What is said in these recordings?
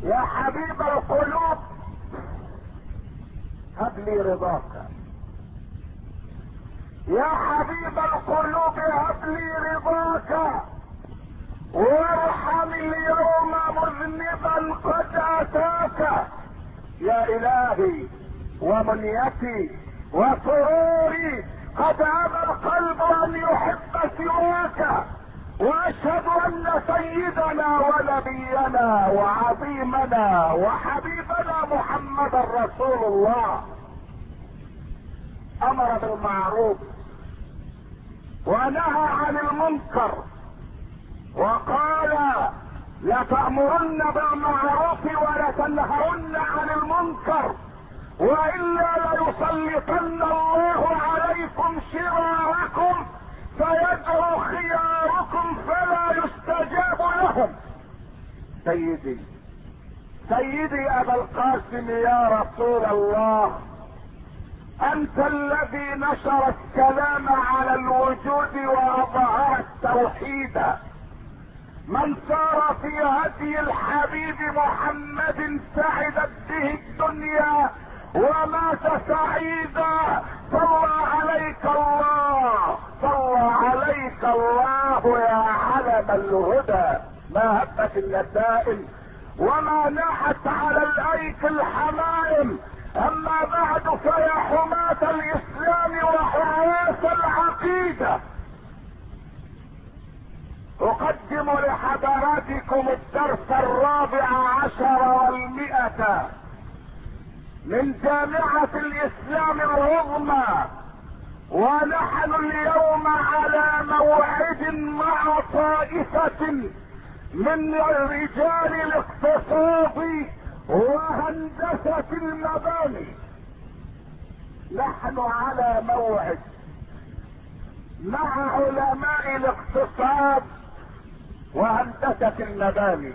يا حبيب القلوب هب لي رضاك، يا حبيب القلوب هب لي رضاك، وارحم اليوم مذنبا قد اتاك. يا الهي ومنيتي وسروري قد ابى القلب ان يحب سواك، واشهد ان سيدنا ونبينا وعظيمنا وحبيبنا محمد رسول الله امر بالمعروف ونهى عن المنكر، وقال لتأمرن بالمعروف ولتنهون عن المنكر، وإلا ليسلطن الله عليكم شراركم فيدعو خياركم فلا يستجاب لهم. سيدي أبا القاسم يا رسول الله، أنت الذي نشر السلام على الوجود وأظهر التوحيد. من سار في هدي الحبيب محمد سعدت به الدنيا ومات سعيدا. صلى عليك الله، صلى عليك الله يا علم الهدى، ما هبت النسائم وما ناحت على الايك الحمائم. اما بعد فيا حماة الاسلام وحراس العقيدة، اقدم لحضراتكم الدرس 14 من جامعة الاسلام العظمى، ونحن اليوم على موعد مع طائفة من رجال الاقتصاد وهندسة المباني. نحن على موعد مع علماء الاقتصاد وهندسة المباني،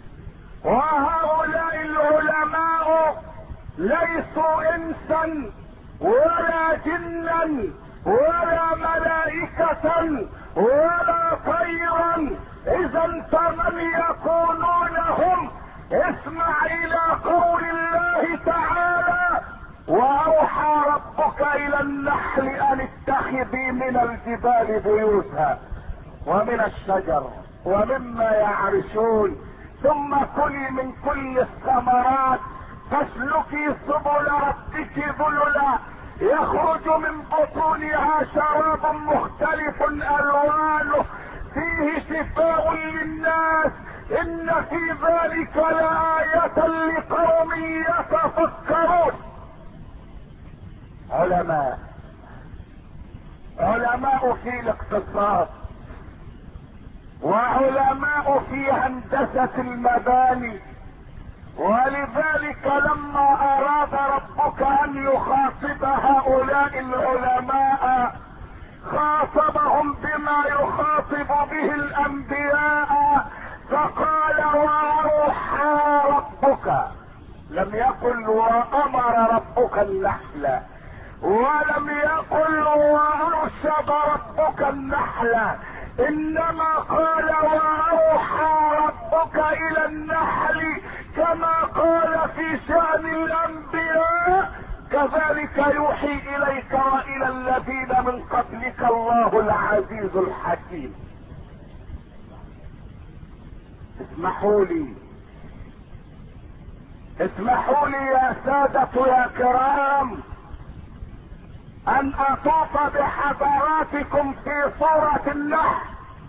وهؤلاء العلماء ليسوا انسا ولا جنا ولا ملائكة ولا طيرا، اذا فمن يكونون هم؟ اسمع الى قول الله تعالى: واوحى ربك الى النحل ان اتخذي من الجبال بيوتا ومن الشجر ومما يعرشون ثم كلي من كل الثمرات فاسلكي سبل ربك ذللا يخرج من بطونها شراب مختلف الوانه فيه شفاء للناس ان في ذلك لآية لقوم يتفكرون. علماء في الاقتصاد وعلماء في هندسة المباني، ولذلك لما اراد ربك ان يخاطب هؤلاء العلماء خاطبهم بما يخاطب به الانبياء، فقال: واوحى ربك. لم يقل وامر ربك النحل، ولم يقل وارشد ربك النحل، انما قال واوحى ربك الى النحل كما قال في شأن الانبياء، كذلك يوحي اليك والى الذين من قبلك الله العزيز الحكيم. اسمحوا لي يا سادة يا كرام ان اطوف بحضراتكم في صورة النحل،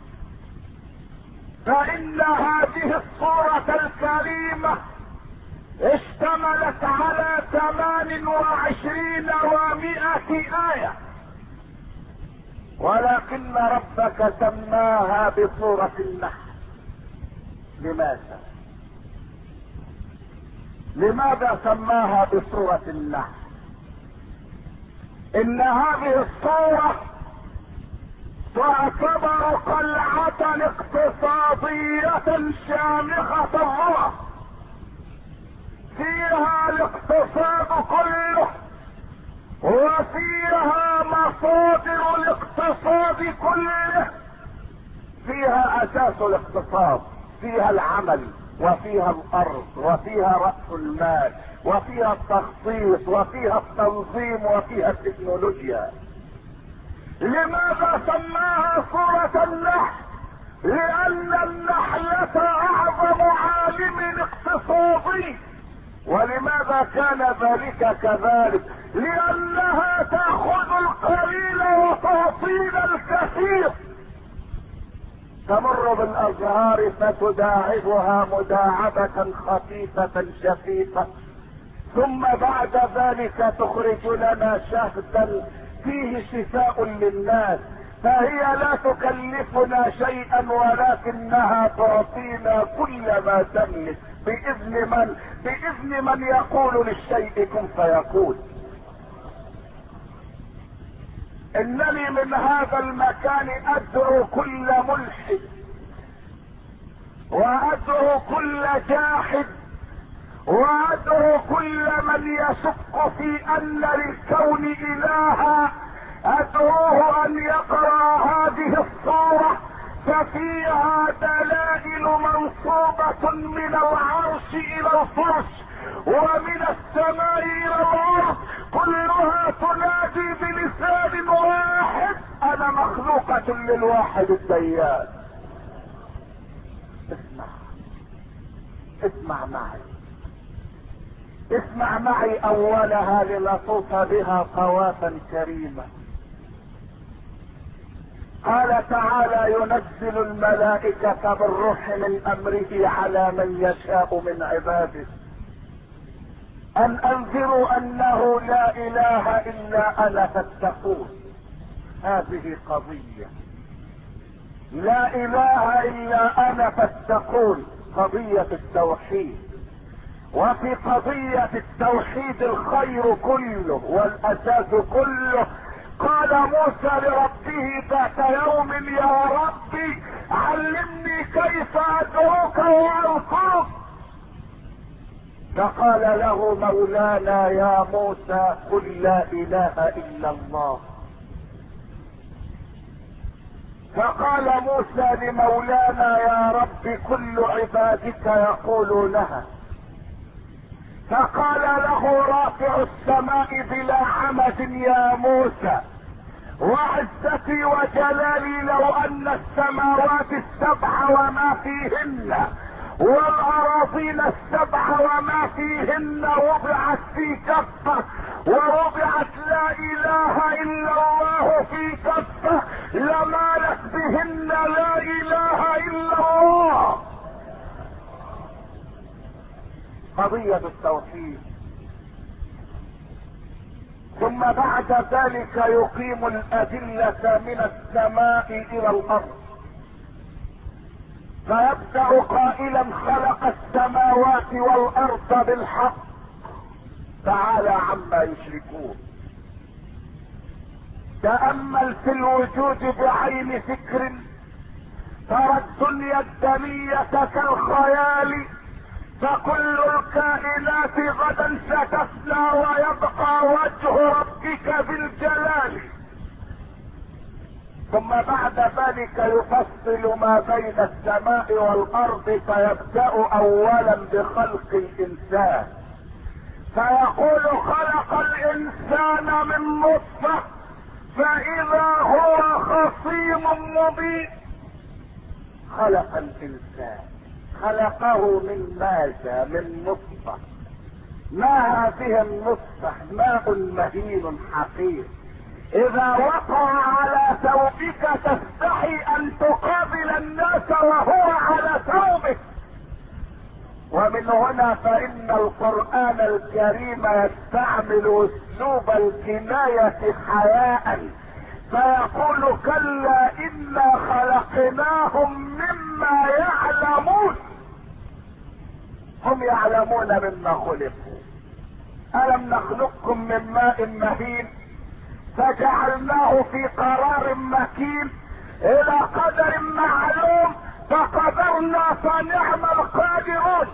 فان هذه الصورة الكريمة اشتملت على 28 و100 آية، ولكن ربك سماها بصورة النحل. لماذا سماها بصورة النحل؟ ان هذه الصورة تعتبر قلعة اقتصادية شامخة الروح، فيها الاقتصاد كله وفيها مصادر الاقتصاد كله، فيها اساس الاقتصاد، فيها العمل، وفيها الارض وفيها رأس المال وفيها التخطيط وفيها التنظيم وفيها التكنولوجيا. لماذا سماها سورة النحل؟ لان النحلة اعظم عالم اقتصادي. ولماذا كان ذلك كذلك؟ لانها تأخذ القليل وتعطينا الكثير. تمر بالازهار فتداعبها مداعبة خفيفة شفيفة، ثم بعد ذلك تخرج لنا شهدا فيه شفاء للناس. فهي لا تكلفنا شيئا ولكنها تعطينا كل ما تملك بإذن من يقول للشيء كن فيكون. انني من هذا المكان ادعو كل ملحد وادعو كل جاحد وادعو كل من يشك في ان للكون الها، ادعوه ان يقرأ هذه الصورة ففيها دلائل منصوبة من العرش الى الفرش ومن السماء الى الارض، كلها تنادي بلسان واحد: انا مخلوقة للواحد الديان. اسمع معي اولها لنطوف بها طوافا كريما. قال تعالى: ينزل الملائكة بالروح من امره على من يشاء من عباده ان انذروا انه لا اله الا انا فاتقون. هذه قضية، لا اله الا انا فاتقون، قضية التوحيد. وفي قضية التوحيد الخير كله والاساس كله. قال موسى لربه ذات يوم: يا ربي علمني كيف ادعوك واذكرك. فقال له مولانا: يا موسى قل لا اله الا الله. فقال موسى لمولانا: يا رب كل عبادك يقولونها. فقال له رافع السماء بلا عمد: يا موسى وعزتي وجلالي لو ان السماوات السبع وما فيهن والأراضين السبع وما فيهن وضعت في كفة ووضعت لا إله إلا الله في كفة لمالت بهن لا إله إلا الله. قضية التوحيد. ثم بعد ذلك يقيم الأدلة من السماء إلى الأرض، فيبدأ قائلا: خلق السماوات والأرض بالحق تعالى عما يشركون. تأمل في الوجود بعين فكر، ترى الدنيا الدنية كالخيال، فكل الكائنات غدا ستفنى ويبقى وجه ربك بالجلال. ثم بعد ذلك يفصل ما بين السماء والارض، فيبدأ اولا بخلق الانسان، فيقول: خلق الانسان من نطفة فاذا هو خصيم مبين. خلق الانسان، خلقه من ماذا؟ من نطفة. ما هذه النطفة؟ ماء مهين حقير، اذا وقع على ثوبك تستحي ان تقابل الناس وهو على ثوبك. ومن هنا فان القرآن الكريم يستعمل اسلوب الكناية حياء، فيقول: كلا انا خلقناهم مما يعلمون. هم يعلمون مما خلقوا. الم نخلقكم من ماء مهين فجعلناه في قرار مكين الى قدر معلوم فقدرنا فنعم القادرون.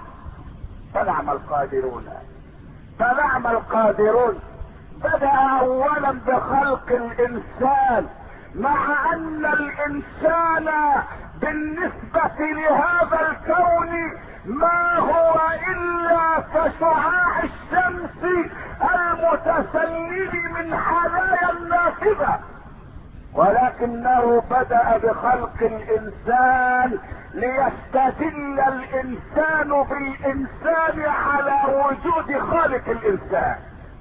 فنعم القادرون. بدأ اولا بخلق الانسان، مع ان الانسان بالنسبة لهذا الكون ما هو الا كشعاع الشمس المتسلل من حنايا النافذة، ولكنه بدأ بخلق الانسان ليستدل الانسان بالانسان على وجود خالق الانسان،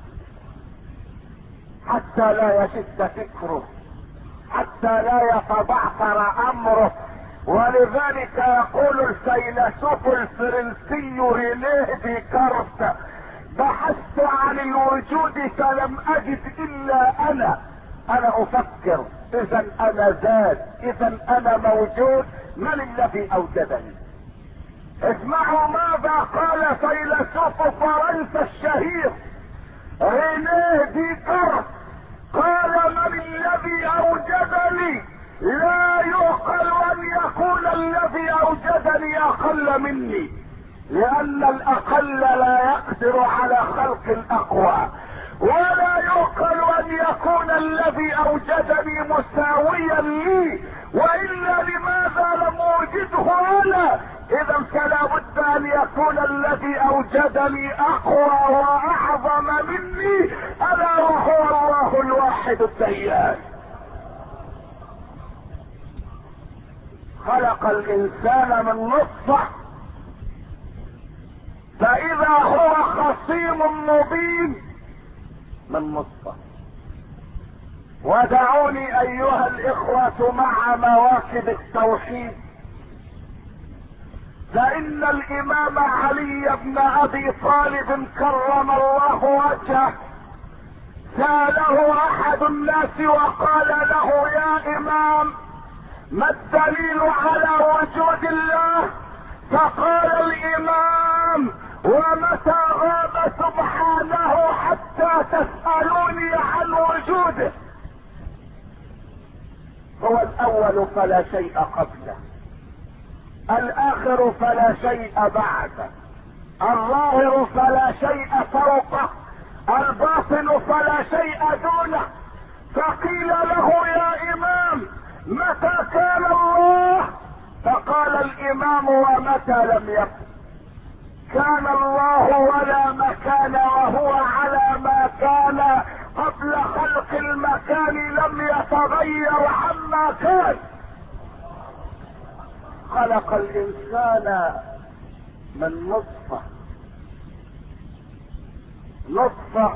حتى لا يشد فكره، حتى لا يتبعثر امره. ولذلك يقول الفيلسوف الفرنسي رينيه ديكارت: بحثت عن الوجود فلم اجد الا انا افكر، اذا انا ذات، اذا انا موجود، من الذي اوجدني؟ اسمعوا ماذا قال فيلسوف فرنسا الشهير رينيه ديكارت، قال: من الذي اوجدني؟ لا يعقل ان يكون الذي اوجدني اقل مني، لان الاقل لا يقدر على خلق الاقوى، ولا يعقل ان يكون الذي اوجدني مساويا لي، والا لماذا لم اوجده انا؟ اذا فلا بد ان يكون الذي اوجدني اقوى واعظم مني، الا وهو الله الواحد الديان. خلق الانسان من نطفة، فاذا هو خصيم مبين من نطفة. ودعوني ايها الاخوة مع مواكب التوحيد، فان الامام علي بن ابي طالب كرم الله وجهه سأله احد الناس وقال له: يا امام، ما الدليل على وجود الله؟ فقال الامام: ومتى غاب سبحانه حتى تسألوني عن وجوده؟ هو الاول فلا شيء قبله، الاخر فلا شيء بعده، الظاهر فلا شيء فوقه، الباطن فلا شيء دونه. فقيل له: يا امام، متى كان الله؟ فقال الامام: ومتى لم يكن؟ كان الله ولا مكان، وهو على ما كان قبل خلق المكان، لم يتغير عما كان. خلق الانسان من نطفة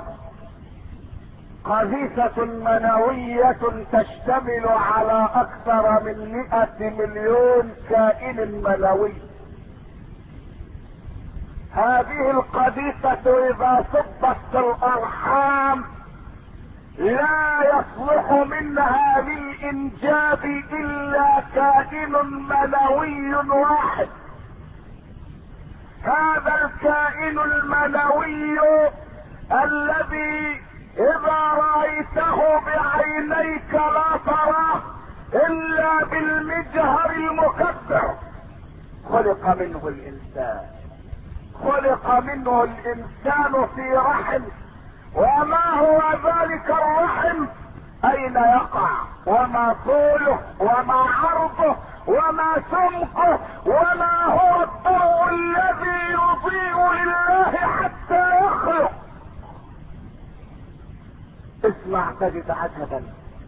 قذيفة منوية تشتمل على اكثر من 100 مليون كائن منوي. هذه القذيفة اذا صبت في الارحام لا يصلح منها للانجاب الا كائن منوي واحد. هذا الكائن المنوي الذي اذا رأيته بعينيك لا تراه الا بالمجهر المكبر، خلق منه الانسان. خلق منه الانسان في رحم، وما هو ذلك الرحم؟ اين يقع؟ وما طوله؟ وما عرضه؟ وما سمقه؟ وما هو الضوء الذي يضيء لله حتى يخلق؟ اسمع تجد عجبا.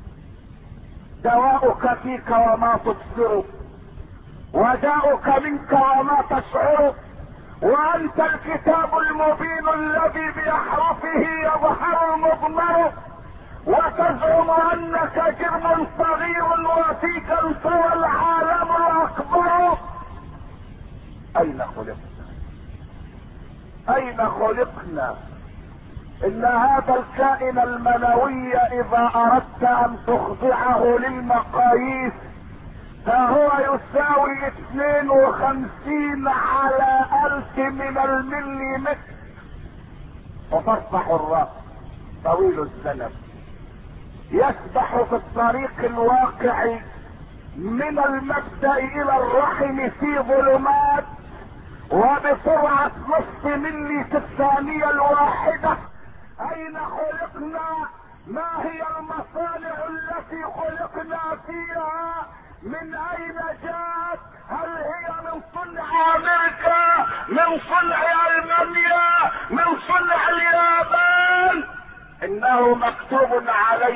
دواؤك فيك وما تبصره، وداؤك منك وما تشعره، وانت الكتاب المبين الذي باحرفه يظهر المضمر، وتزعم انك جرم صغير وفيك انطوى العالم الاكبر. اين خلقنا؟ اين خلقنا؟ ان هذا الكائن المنوي اذا اردت ان تخضعه للمقاييس فهو يساوي 52 على 1000 من المليمتر، وتصبح الراس طويل الزنب يسبح في الطريق الواقع من المبدأ الى الرحم في ظلمات وبسرعة نصف ملي في الثانية الواحدة. اين خلقنا؟ ما هي المصانع التي خلقنا فيها؟ من اين جاءت؟ هل هي من صنع امريكا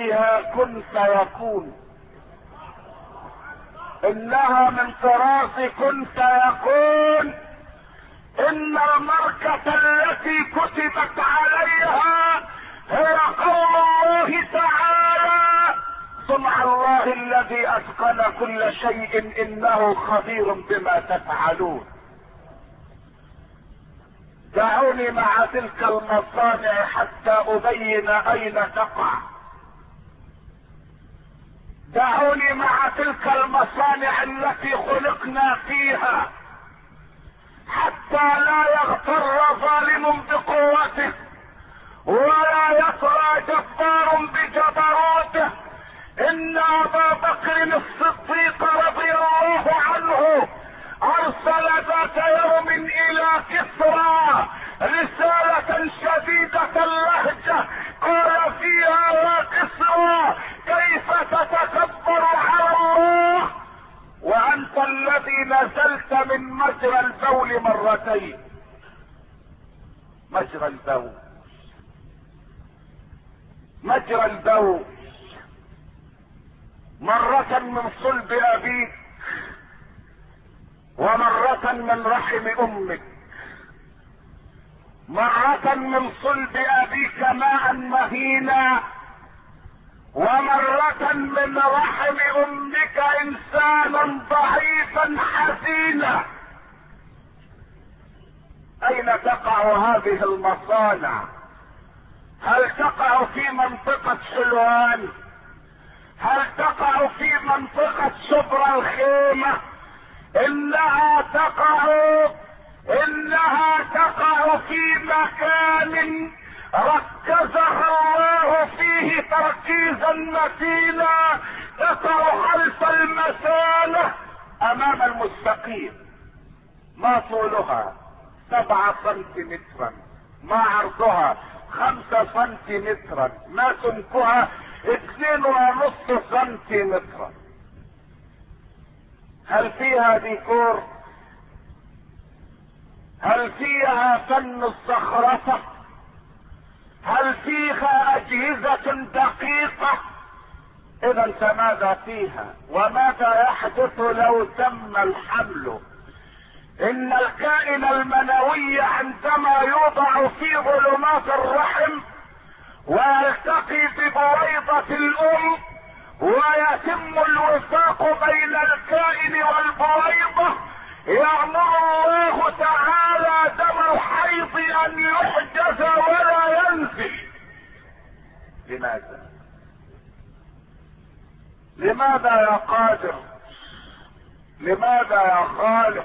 فيها كن فيكون، انها من طراز كن فيكون. ان الماركة التي كتبت عليها هي قول الله تعالى: صنع الله الذي اتقن كل شيء انه خبير بما تفعلون. دعوني مع تلك المصانع حتى ابين اين تقع. دعوني مع تلك المصانع التي خلقنا فيها حتى لا يغتر ظالم بقوته ولا يطغى جبار بجبروته. ان ابا بكر الصديق رضي الله عنه ارسل ذات يوم الى كسرى رسالة شديدة اللهجة، قال فيها: يا كسرى، كيف تتكبر على الله وانت الذي نزلت من مجرى البول مرتين. مجرى البول، مجرى البول، مرة من صلب ابيك ومرة من رحم امك. مرة من صلب ابيك ماء مهينا، ومرة من رحم امك انسانا ضعيفا حزينا. اين تقع هذه المصانع؟ هل تقع في منطقة حلوان؟ هل تقع في منطقة شبرا الخيمة؟ انها تقع في مكان ركزها الله فيه تركيزا متينا، تقع خلف المسانة امام المستقيم. ما طولها 7 سنتيمترا، ما عرضها 5 سنتيمترا، ما سمكها 2.5 سنتيمترا. هل فيها ديكور؟ هل فيها فن الزخرفة؟ هل فيها اجهزة دقيقة؟ اذا فماذا فيها؟ وماذا يحدث لو تم الحمل؟ ان الكائن المنوي عندما يوضع في ظلمات الرحم ويلتقي ببويضة الام ويتم الوفاق بين الكائن والبويضة، يأمر الله تعالى دم الحيض ان يحجز ولا ينزل. لماذا؟ لماذا يا قادر؟ لماذا يا خالق؟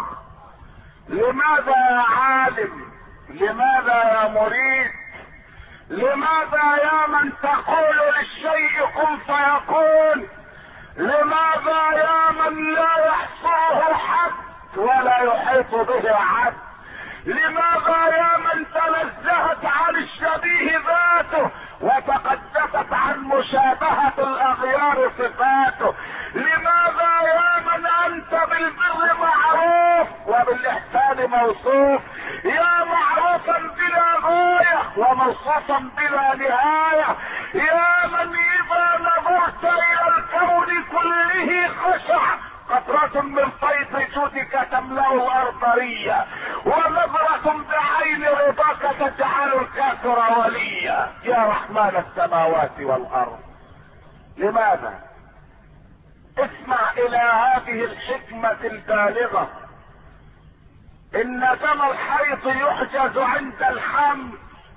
لماذا يا عالم؟ لماذا يا مريد؟ لماذا يا من تقول للشيء كن فيكون؟ لماذا يا من لا يحصره حد ولا يحيط به عد؟ لماذا يا من تنزهت عن الشبيه ذاته وتقدست عن مشابهة الاغيار صفاته؟ لماذا يا من انت بالبر معروف وبالاحسان موصوف، يا معروفا بلا غاية وموصوفا بلا نهاية، يا من اذا نظرت الى الكون كله خشع، قطرة من فيض جودك تملأ الارض ريا، ونظرة بعين رضاك تجعل الكافر وليا، يا رحمن السماوات والارض. لماذا؟ اسمع الى هذه الحكمة البالغة. ان دم الحيض يحجز عند الحمل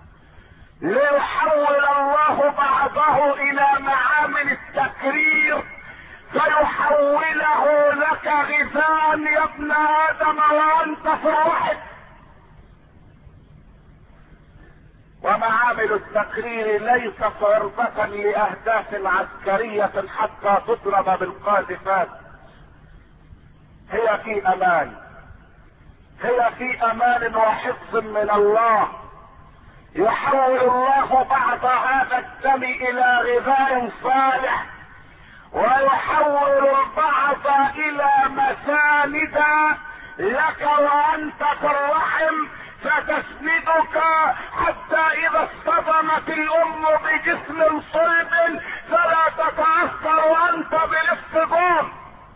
ليحول الله بعضه الى معامل التكرير فيحوله لك غذاء يا ابن ادم وانت في الرحم. ومعامل التكرير ليست عرضة لاهداف عسكرية حتى تضرب بالقاذفات، هي في امان، هي في امان وحفظ من الله. يحول الله بعض هذا الدم الى غذاء صالح، ويحول البعض الى مساند لك وانت في الرحم فتسندك حتى اذا اصطدمت الام بجسم صلب فلا تتأثر انت بالاصطدام.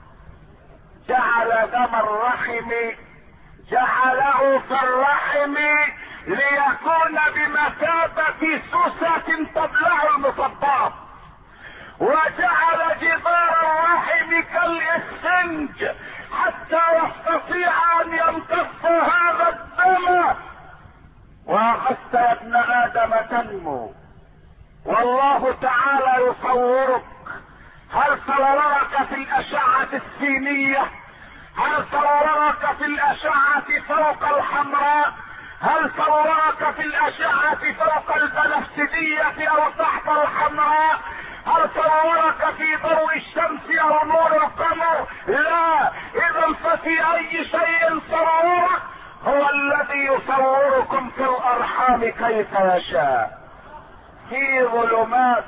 جعل دم الرحم جعله في الرحم ليكون بمثابة سوسة تبلع المصبات، وجعل جدار الرحم كالاسفنج حتى يستطيع ان يمتص هذا الدم. واخذت يا ابن ادم تنمو والله تعالى يصورك. هل صورك في الاشعة السينية؟ هل صورك في الاشعة فوق الحمراء؟ هل صورك في الاشعة فوق البنفسجية او تحت الحمراء؟ هل صورك في ضوء الشمس او نور القمر؟ لا. اذا ففي اي شيء صورك؟ هو الذي يصوركم في الارحام كيف يشاء. في ظلمات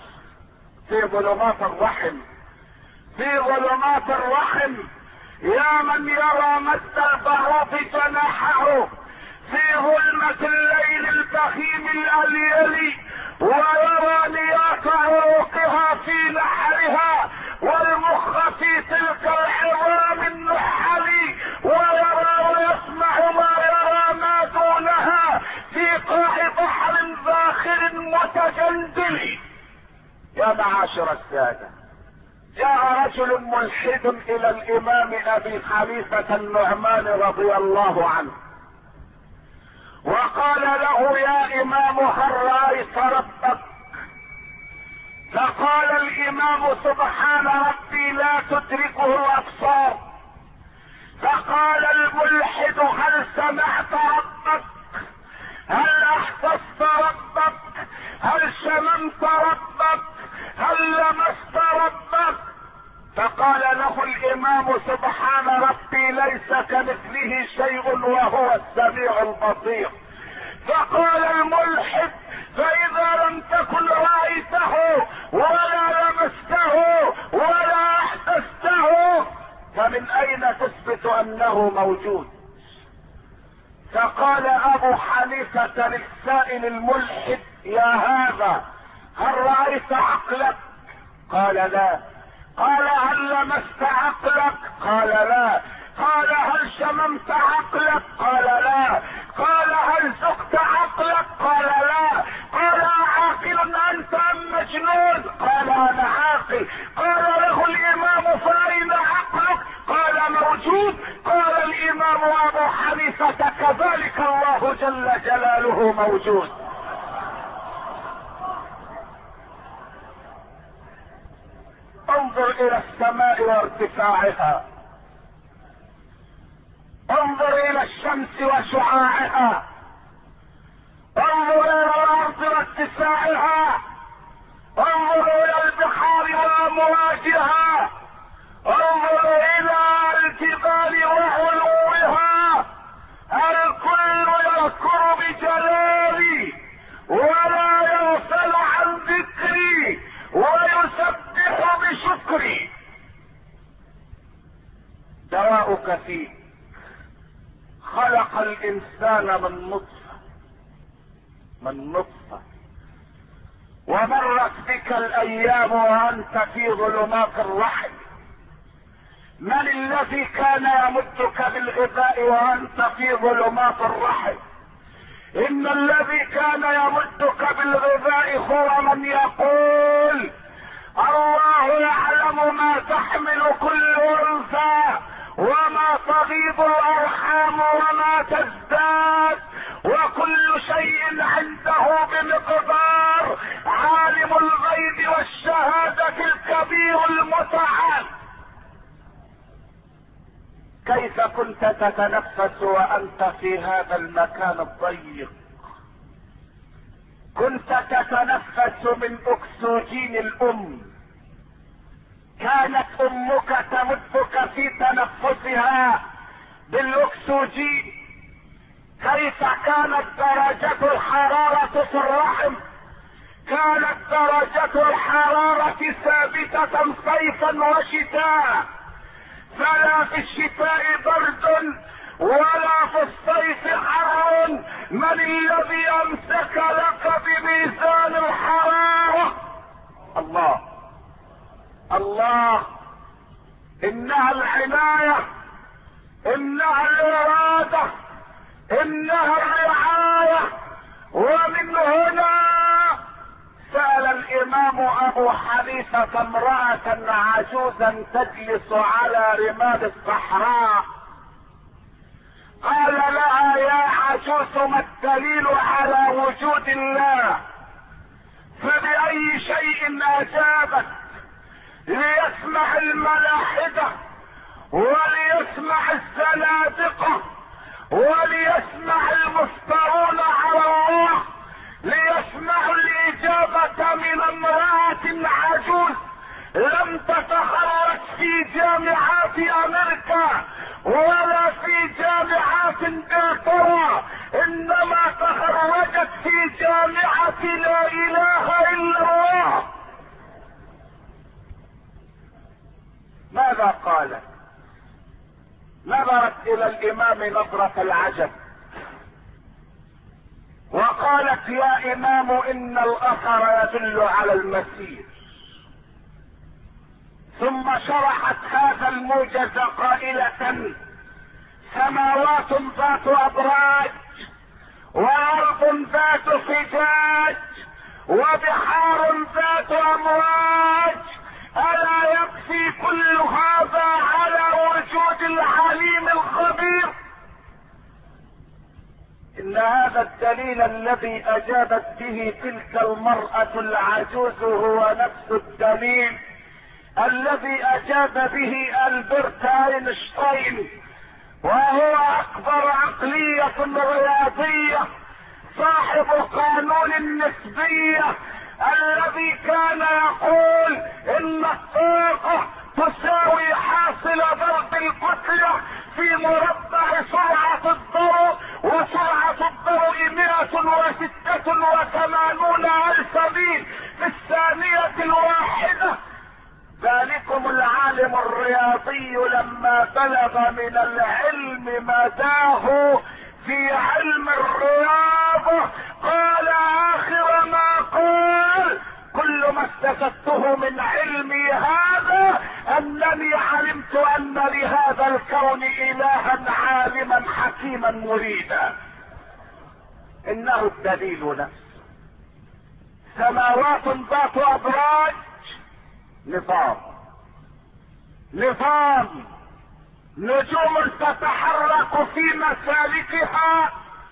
الرحم، في ظلمات الرحم يا من يرى مد البعوض جناحه في ظلمة الليل البخيم الأليل، ويرى نياط عروقها في نحرها والمخ في تلك العظام النحل، ويرى ويسمع ما يرى ما دونها في قاع بحر ذاخر متجندل. يا معاشر السادة، جاء رجل ملحد الى الامام ابي حنيفة النعمان رضي الله عنه وقال له يا امام هل رأيت ربك؟ فقال الامام سبحان ربي لا تدركه الابصار. فقال الملحد هل سمعت ربك؟ هل احسست ربك؟ هل شممت ربك؟ هل لمست ربك؟ فقال له الامام سبحان ربي ليس كمثله شيء وهو السميع البصير. فقال الملحد فاذا لم تكن رأيته ولا لمسته ولا احسسته فمن اين تثبت انه موجود؟ فقال ابو حنيفة للسائل الملحد يا هذا هل رأيت عقلك؟ قال لا. قال هل لمست عقلك؟ قال لا. قال هل شممت عقلك؟ قال لا. قال هل ذقت عقلك؟ قال لا. قال عاقل انت ام مجنون؟ قال انا عاقل. قال له الامام فاين عقلك؟ قال موجود. قال الامام ابو حنيفة كذلك الله جل جلاله موجود. انظر الى السماء وارتفاعها، انظر الى الشمس وشعاعها، انظر الى الارض واتساعها، انظر الى البحار وامواجها، انظر الى الجبال وعلوها. الكل يذكر بجلالي ولا يغفل عن ذكري ويسبح بشكري. دواؤك فيك. خلق الانسان من نطفة ومرت بك الايام وانت في ظلمات الرحم. من الذي كان يمدك بالغذاء وانت في ظلمات الرحم؟ ان الذي كان يمدك بالغذاء هو من يقول الله يعلم ما تحمل كل انثى وما تغيض الارحام وما تزداد وكل شيء عنده بمقدار. عالم الغيب والشهادة الكبير المتعال. كيف كنت تتنفس وانت في هذا المكان الضيق؟ كنت تتنفس من اكسجين الام. كانت امك تمدك في تنفسها بالاكسجين. كيف كانت درجة الحرارة في الرحم؟ كانت درجة الحرارة ثابتة صيفا وشتاء، فلا في الشتاء برد ولا في الصيف حر. من الذي امسك لك بميزان الحرارة؟ الله. الله. انها العناية، انها الارادة، انها الرعاية. ومن هنا سأل الامام ابو حنيفة امرأة عجوزا تجلس على رمال الصحراء، قال لها: يا عجوز، ما الدليل على وجود الله؟ فبأي شيء اجابت؟ ليسمع الملاحدة وليسمع الزنادقة وليسمع المفترون على الله، ليسمعوا الإجابة من امرأة عجوز لم تتخرج في جامعات أمريكا ولا في جامعات انجلترا، انما تخرجت في جامعة لا اله الا الله. ماذا قالت؟ نظرت الى الامام نظرة العجب وقالت: يا امام، ان الاثر يدل على المسير. ثم شرحت هذا الموجز قائلة: سماوات ذات ابراج، وارض ذات فجاج، وبحار ذات امواج، الا يكفي كل هذا على وجود العليم الخبير؟ ان هذا الدليل الذي اجابت به تلك المرأة العجوز هو نفس الدليل الذي اجاب به ألبرت اينشتاين، وهو اكبر عقلية رياضية صاحب قانون النسبية، الذي كان يقول ان الطاقة تساوي حاصل ضرب الكتلة في مربع سرعة الضوء، وسرعة الضوء 186,000 ميل في الثانية الواحدة. ذلكم العالم الرياضي لما بلغ من العلم مداه في علم الرياضة قال اخر ما قال: كل ما استفدته من علمي هذا انني علمت ان لهذا الكون الها عالما حكيما مريدا. انه الدليل نفسه. سماوات ذات ابراج، نظام، نجوم تتحرك في مسالكها،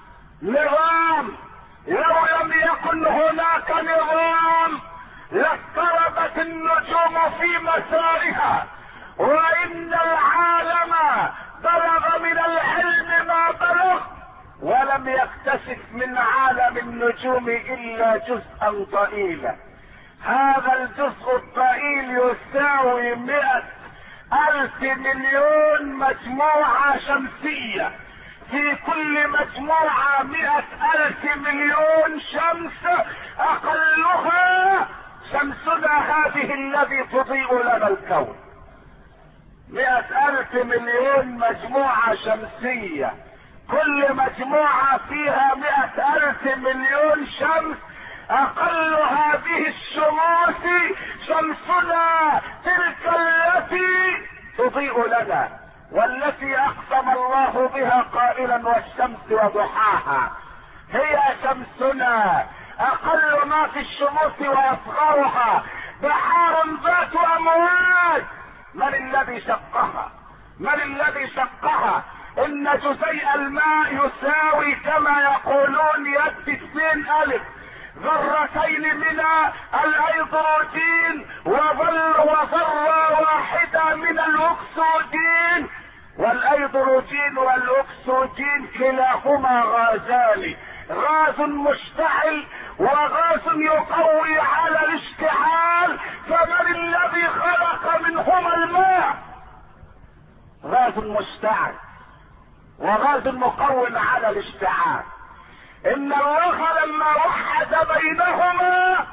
نظام. لو لم يكن هناك نظام لاضطربت النجوم في مسارها. وان العالم بلغ من العلم ما بلغ ولم يكتشف من عالم النجوم الا جزءا ضئيلا. هذا الجزء الضئيل يساوي 100,000 مليون مجموعة شمسية. في كل مجموعة 100,000 مليون شمس، اقلها شمسنا هذه الذي تضيء لنا الكون. 100,000 مليون مجموعة شمسية، كل مجموعة فيها 100,000 مليون شمس، اقل هذه الشموس شمسنا تلك التي تضيء لنا، والتي اقسم الله بها قائلا: والشمس وضحاها. هي شمسنا اقل ما في الشموس واصغرها. بحار ذات امواج، من الذي شقها؟ من الذي شقها؟ ان جزيء الماء يساوي كما يقولون يد 2 ألف، ذرتين من الهيدروجين وذرة واحدة من الاكسجين. والهيدروجين والاكسجين كلاهما غازان، غاز مشتعل وغاز يقوي على الاشتعال. فمن الذي خلق منهما الماء؟ غاز مشتعل وغاز مقوي على الاشتعال. ان الله لما وحد بينهما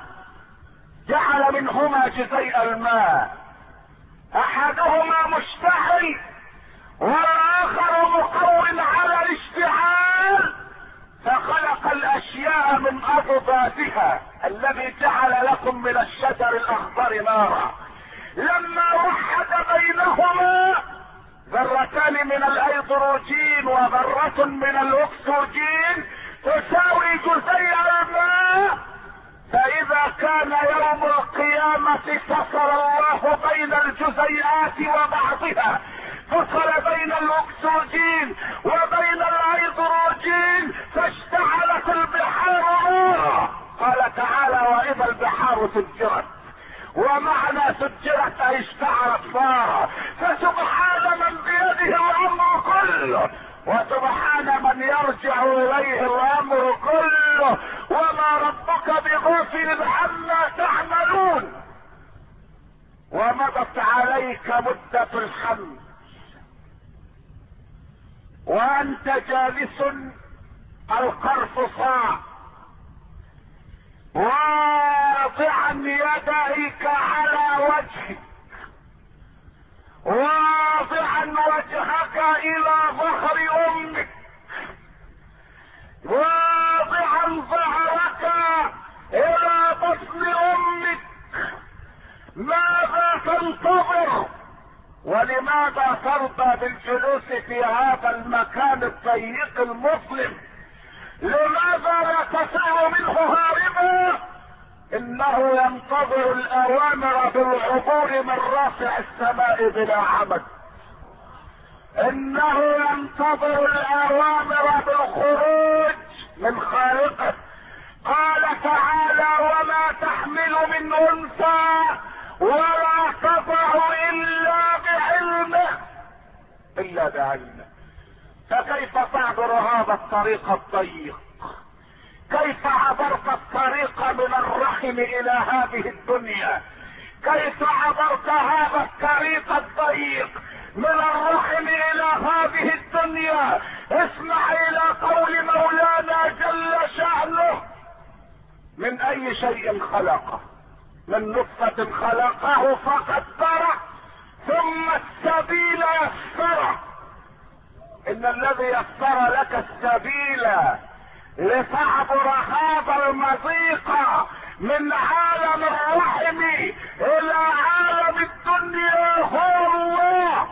جعل منهما جزيء الماء، احدهما مشتعل والاخر اخر مقوٍ على الاشتعال، فخلق الاشياء من اضدادها الذي جعل لكم من الشجر الاخضر نارا. لما وحد بينهما ذرتان من الايدروجين وذرة من الاكسجين تساوي جزيء الماء، فاذا كان يوم القيامة فصل الله بين الجزيئات وبعضها، فصل بين الاكسجين وبين الايدروجين فاشتعلت البحار نارا. قال تعالى واذا البحار سجرت، ومعنى سجرت اي اشتعلت نارا. فسبحان من بيده الامر كله، وسبحان من يرجع اليه الامر كله، وما ربك بغافل عما تعملون. ومضت عليك مدة الحمل وانت جالس القرف صاع، واضعا يديك على وجهك، واضعا وجهك الى ظهر امك، واضعا ظهرك الى بطن امك. ماذا تنتظر؟ ولماذا ترضى بالجلوس في هذا المكان الضيق المظلم؟ لماذا لا تسير منه هاربا؟ انه ينتظر الاوامر بالعبور من رافع السماء بلا عمد، انه ينتظر الاوامر بالخروج من خالقه. قال تعالى وما تحمل من انثى ولا تضع الا بعلمه، الا بعلمه. فكيف تعبر هذا الطريق الضيق؟ كيف عبرت الطريق من الرحم الى هذه الدنيا؟ كيف عبرت هذا الطريق الضيق من الرحم الى هذه الدنيا؟ اسمع الى قول مولانا جل شأنه: من اي شيء خلقه؟ من نطفة خلقه فقدره ثم السبيل يسره. ان الذي يسر لك السبيل لتعبر هذا المضيق من عالم الرحم الى عالم الدنيا هو الله.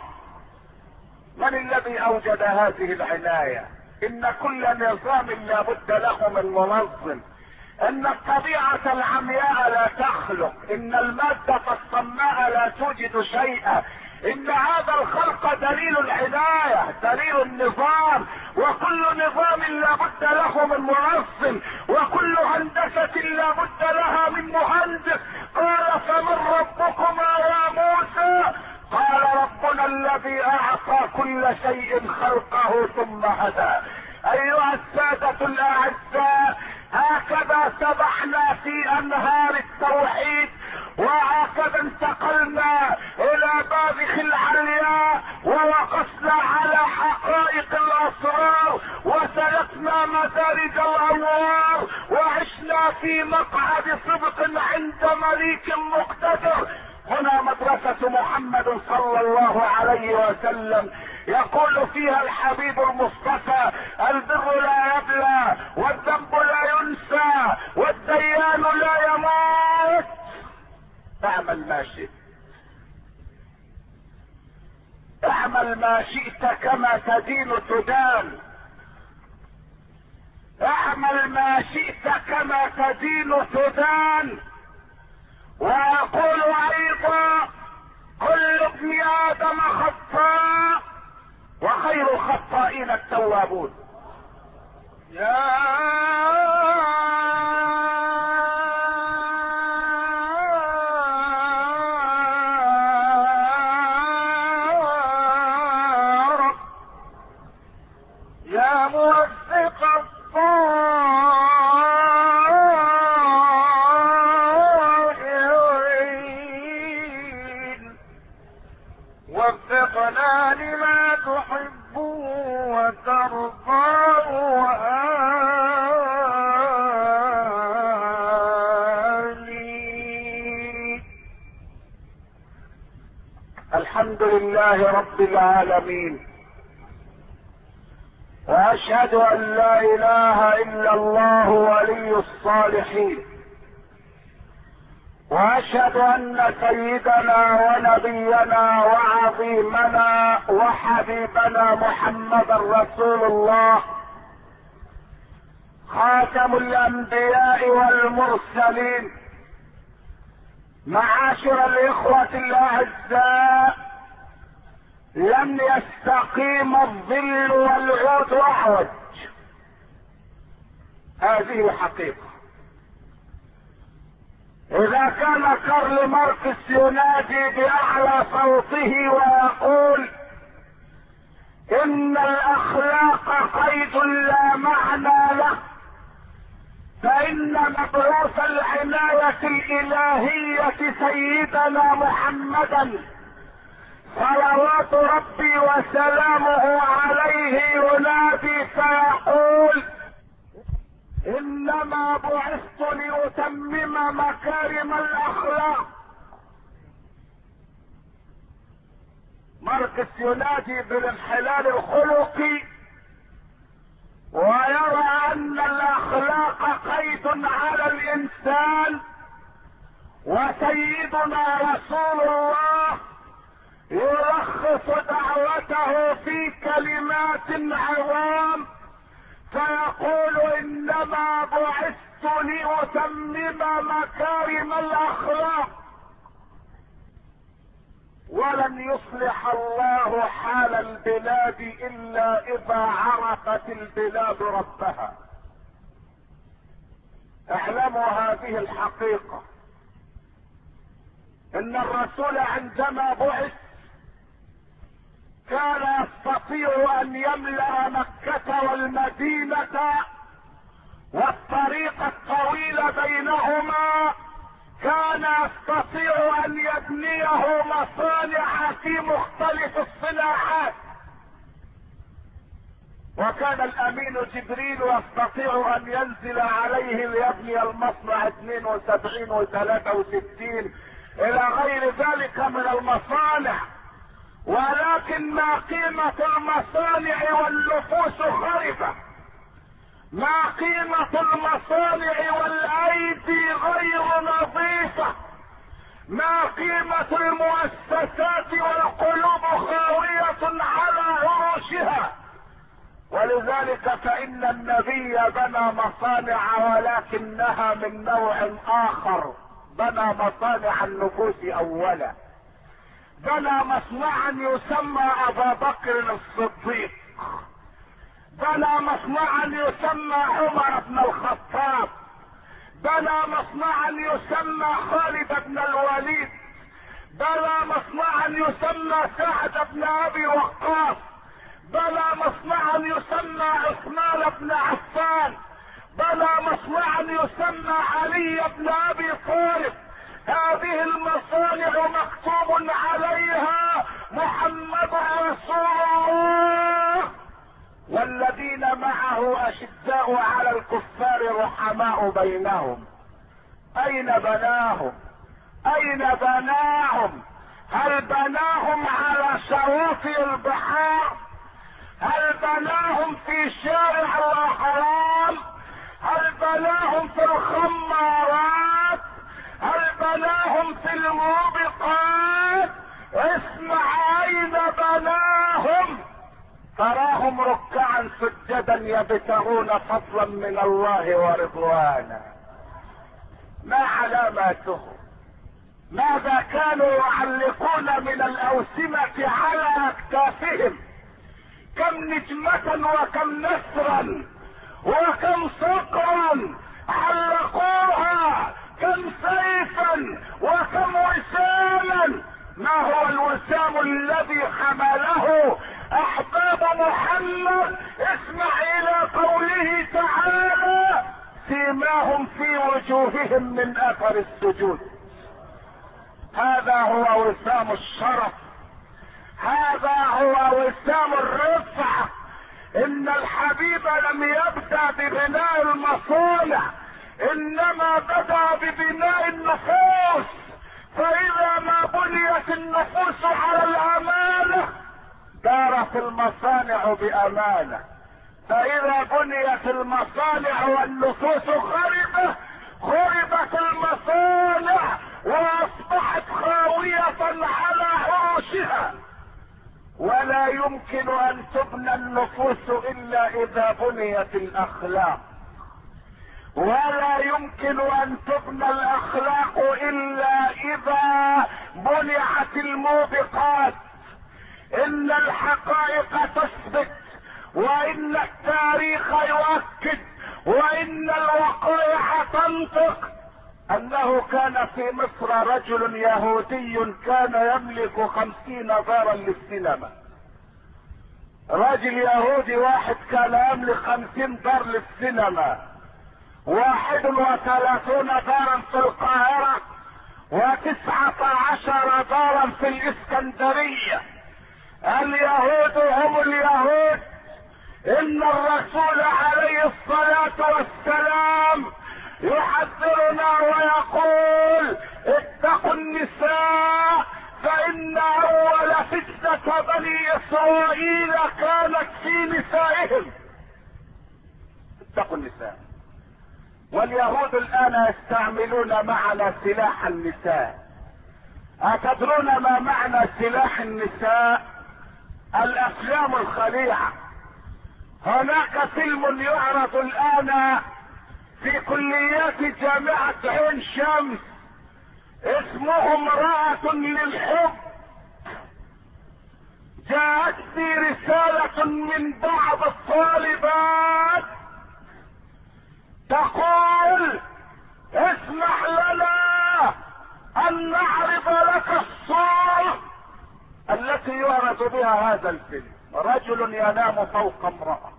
من الذي اوجد هذه العناية؟ ان كل نظام لابد له من منظم. ان الطبيعة العمياء لا تخلق، ان المادة الصماء لا توجد شيئا. ان هذا الخلق دليل العناية، دليل النظام، وكل نظام لابد له من منظم، وكل هندسة لابد لها من مهندس. قال فمن ربكما يا موسى؟ قال ربنا الذي اعطى كل شيء خلقه ثم هدى. ايها السادة الاعزاء، هكذا سبحنا في انهار التوحيد، وهكذا انتقلنا الى باذخ العلياء، ووقفنا على حقائق الاسرار، وسلكنا مدارج الانوار، وعشنا في مقعد صدق عند مليك مقتدر. هنا مدرسة محمد صلى الله عليه وسلم، يقول فيها الحبيب المصطفى: البر لا يبلى، والذنب لا ينسى، والديان لا يموت. اعمل ما شئت، اعمل ما شئت كما تدين تدان، اعمل ما شئت كما تدين تدان. ويقول ايضا: كل ابن ادم خطاء وخير الخطائين التوابون. يا رب يا موفق الطائعين، وفقنا لما تحب وترضى وآمين. الحمد لله رب العالمين، واشهد ان لا اله الا الله ولي الصالحين، واشهد ان سيدنا ونبينا وعظيمنا وحبيبنا محمدا رسول الله، خاتم الانبياء والمرسلين. معاشر الاخوة الاعزاء، لن يستقيم الظل والعود اعوج، هذه حقيقة. اذا كان كارل ماركس ينادي باعلى صوته ويقول ان الاخلاق قيد لا معنى له، فان مبعوث العناية الالهية سيدنا محمدا صلوات ربي وسلامه عليه ينادي فيقول انما بعثت لاتمم مكارم الاخلاق. ماركس ينادي بالانحلال الخلقي ويرى ان الاخلاق قيد على الانسان، وسيدنا رسول الله يلخص دعوته في كلمات عوام فيقول انما بعثت لاتمم مكارم الاخلاق. ولن يصلح الله حال البلاد الا اذا عرفت البلاد ربها. اعلموا هذه الحقيقة، ان الرسول عندما بعث كان يستطيع ان يملأ مكة والمدينة والطريق الطويل بينهما، كان يستطيع ان يبنيه مصانع في مختلف الصناعات، وكان الامين جبريل يستطيع ان ينزل عليه ليبني المصنع 72 و63 الى غير ذلك من المصانع. ولكن ما قيمة المصانع والنفوس خربة، ما قيمة المصانع والايدي غير نظيفة، ما قيمة المؤسسات والقلوب خاوية على عروشها. ولذلك فإن النبي بنى مصانع ولكنها من نوع آخر، بنى مصانع النفوس أولا. بنى مصنعا يسمى أبا بكر الصديق، بنى مصنعا يسمى عمر بن الخطاب، بنى مصنعا يسمى خالد بن الوليد، بنى مصنعا يسمى سعد بن أبي وقاص، بنى مصنعا يسمى عثمان بن عفان، بنى مصنعا يسمى علي بن أبي طالب. هذه المصانع مكتوب عليها محمد رسول الله، والذين معه اشداء على الكفار رحماء بينهم. اين بناهم؟ اين بناهم؟ هل بناهم على شواطئ البحار؟ هل بناهم في شارع الاحرام؟ هل بناهم في الخمارات؟ هل بناهم في الموبقات؟ اسمع اين بناهم. تراهم ركعا سجدا يبتغون فضلا من الله ورضوانا. ما علاماتهم؟ ماذا كانوا يعلقون من الاوسمة على اكتافهم؟ كم نجمة وكم نسرا وكم صقرا علقوها، كم سيفا وكم وساما. ما هو الوسام الذي حمله احباب محمد؟ اسمع الى قوله تعالى: سيماهم في وجوههم من اثر السجود. هذا هو وسام الشرف، هذا هو وسام الرفعة. ان الحبيب لم يبدأ ببناء المصانع، انما بدأ ببناء النفوس. فاذا ما بنيت النفوس على الامانة دارت المصانع بامانة، فاذا بنيت المصانع والنفوس خربت المصانع واصبحت خاوية على عروشها. ولا يمكن ان تبنى النفوس الا اذا بنيت الاخلاق، ولا يمكن ان تبنى الاخلاق الا اذا بنيت الموبقات. ان الحقائق تثبت، وان التاريخ يؤكد، وان الوقائع تنطق انه كان في مصر رجل يهودي كان يملك 50 دارا للسينما. رجل يهودي واحد كان يملك 50 دار للسينما، 31 دارا في القاهرة، و19 دارا في الاسكندرية. اليهود هم اليهود. ان الرسول عليه الصلاة والسلام يحذرنا ويقول اتقوا النساء فان اول فتنة بني اسرائيل كانت في نسائهم. اتقوا النساء. واليهود الان يستعملون معنا سلاح النساء. اتدرون ما معنى سلاح النساء؟ الافلام الخليعة. هناك فيلم يعرض الان في كليات جامعة عين شمس اسمه امرأة للحب. جاءتني رسالة من بعض الطالبات تقول اسمح لنا ان نعرض لك الصورة التي يعرض بها هذا الفيلم. رجل ينام فوق امرأة.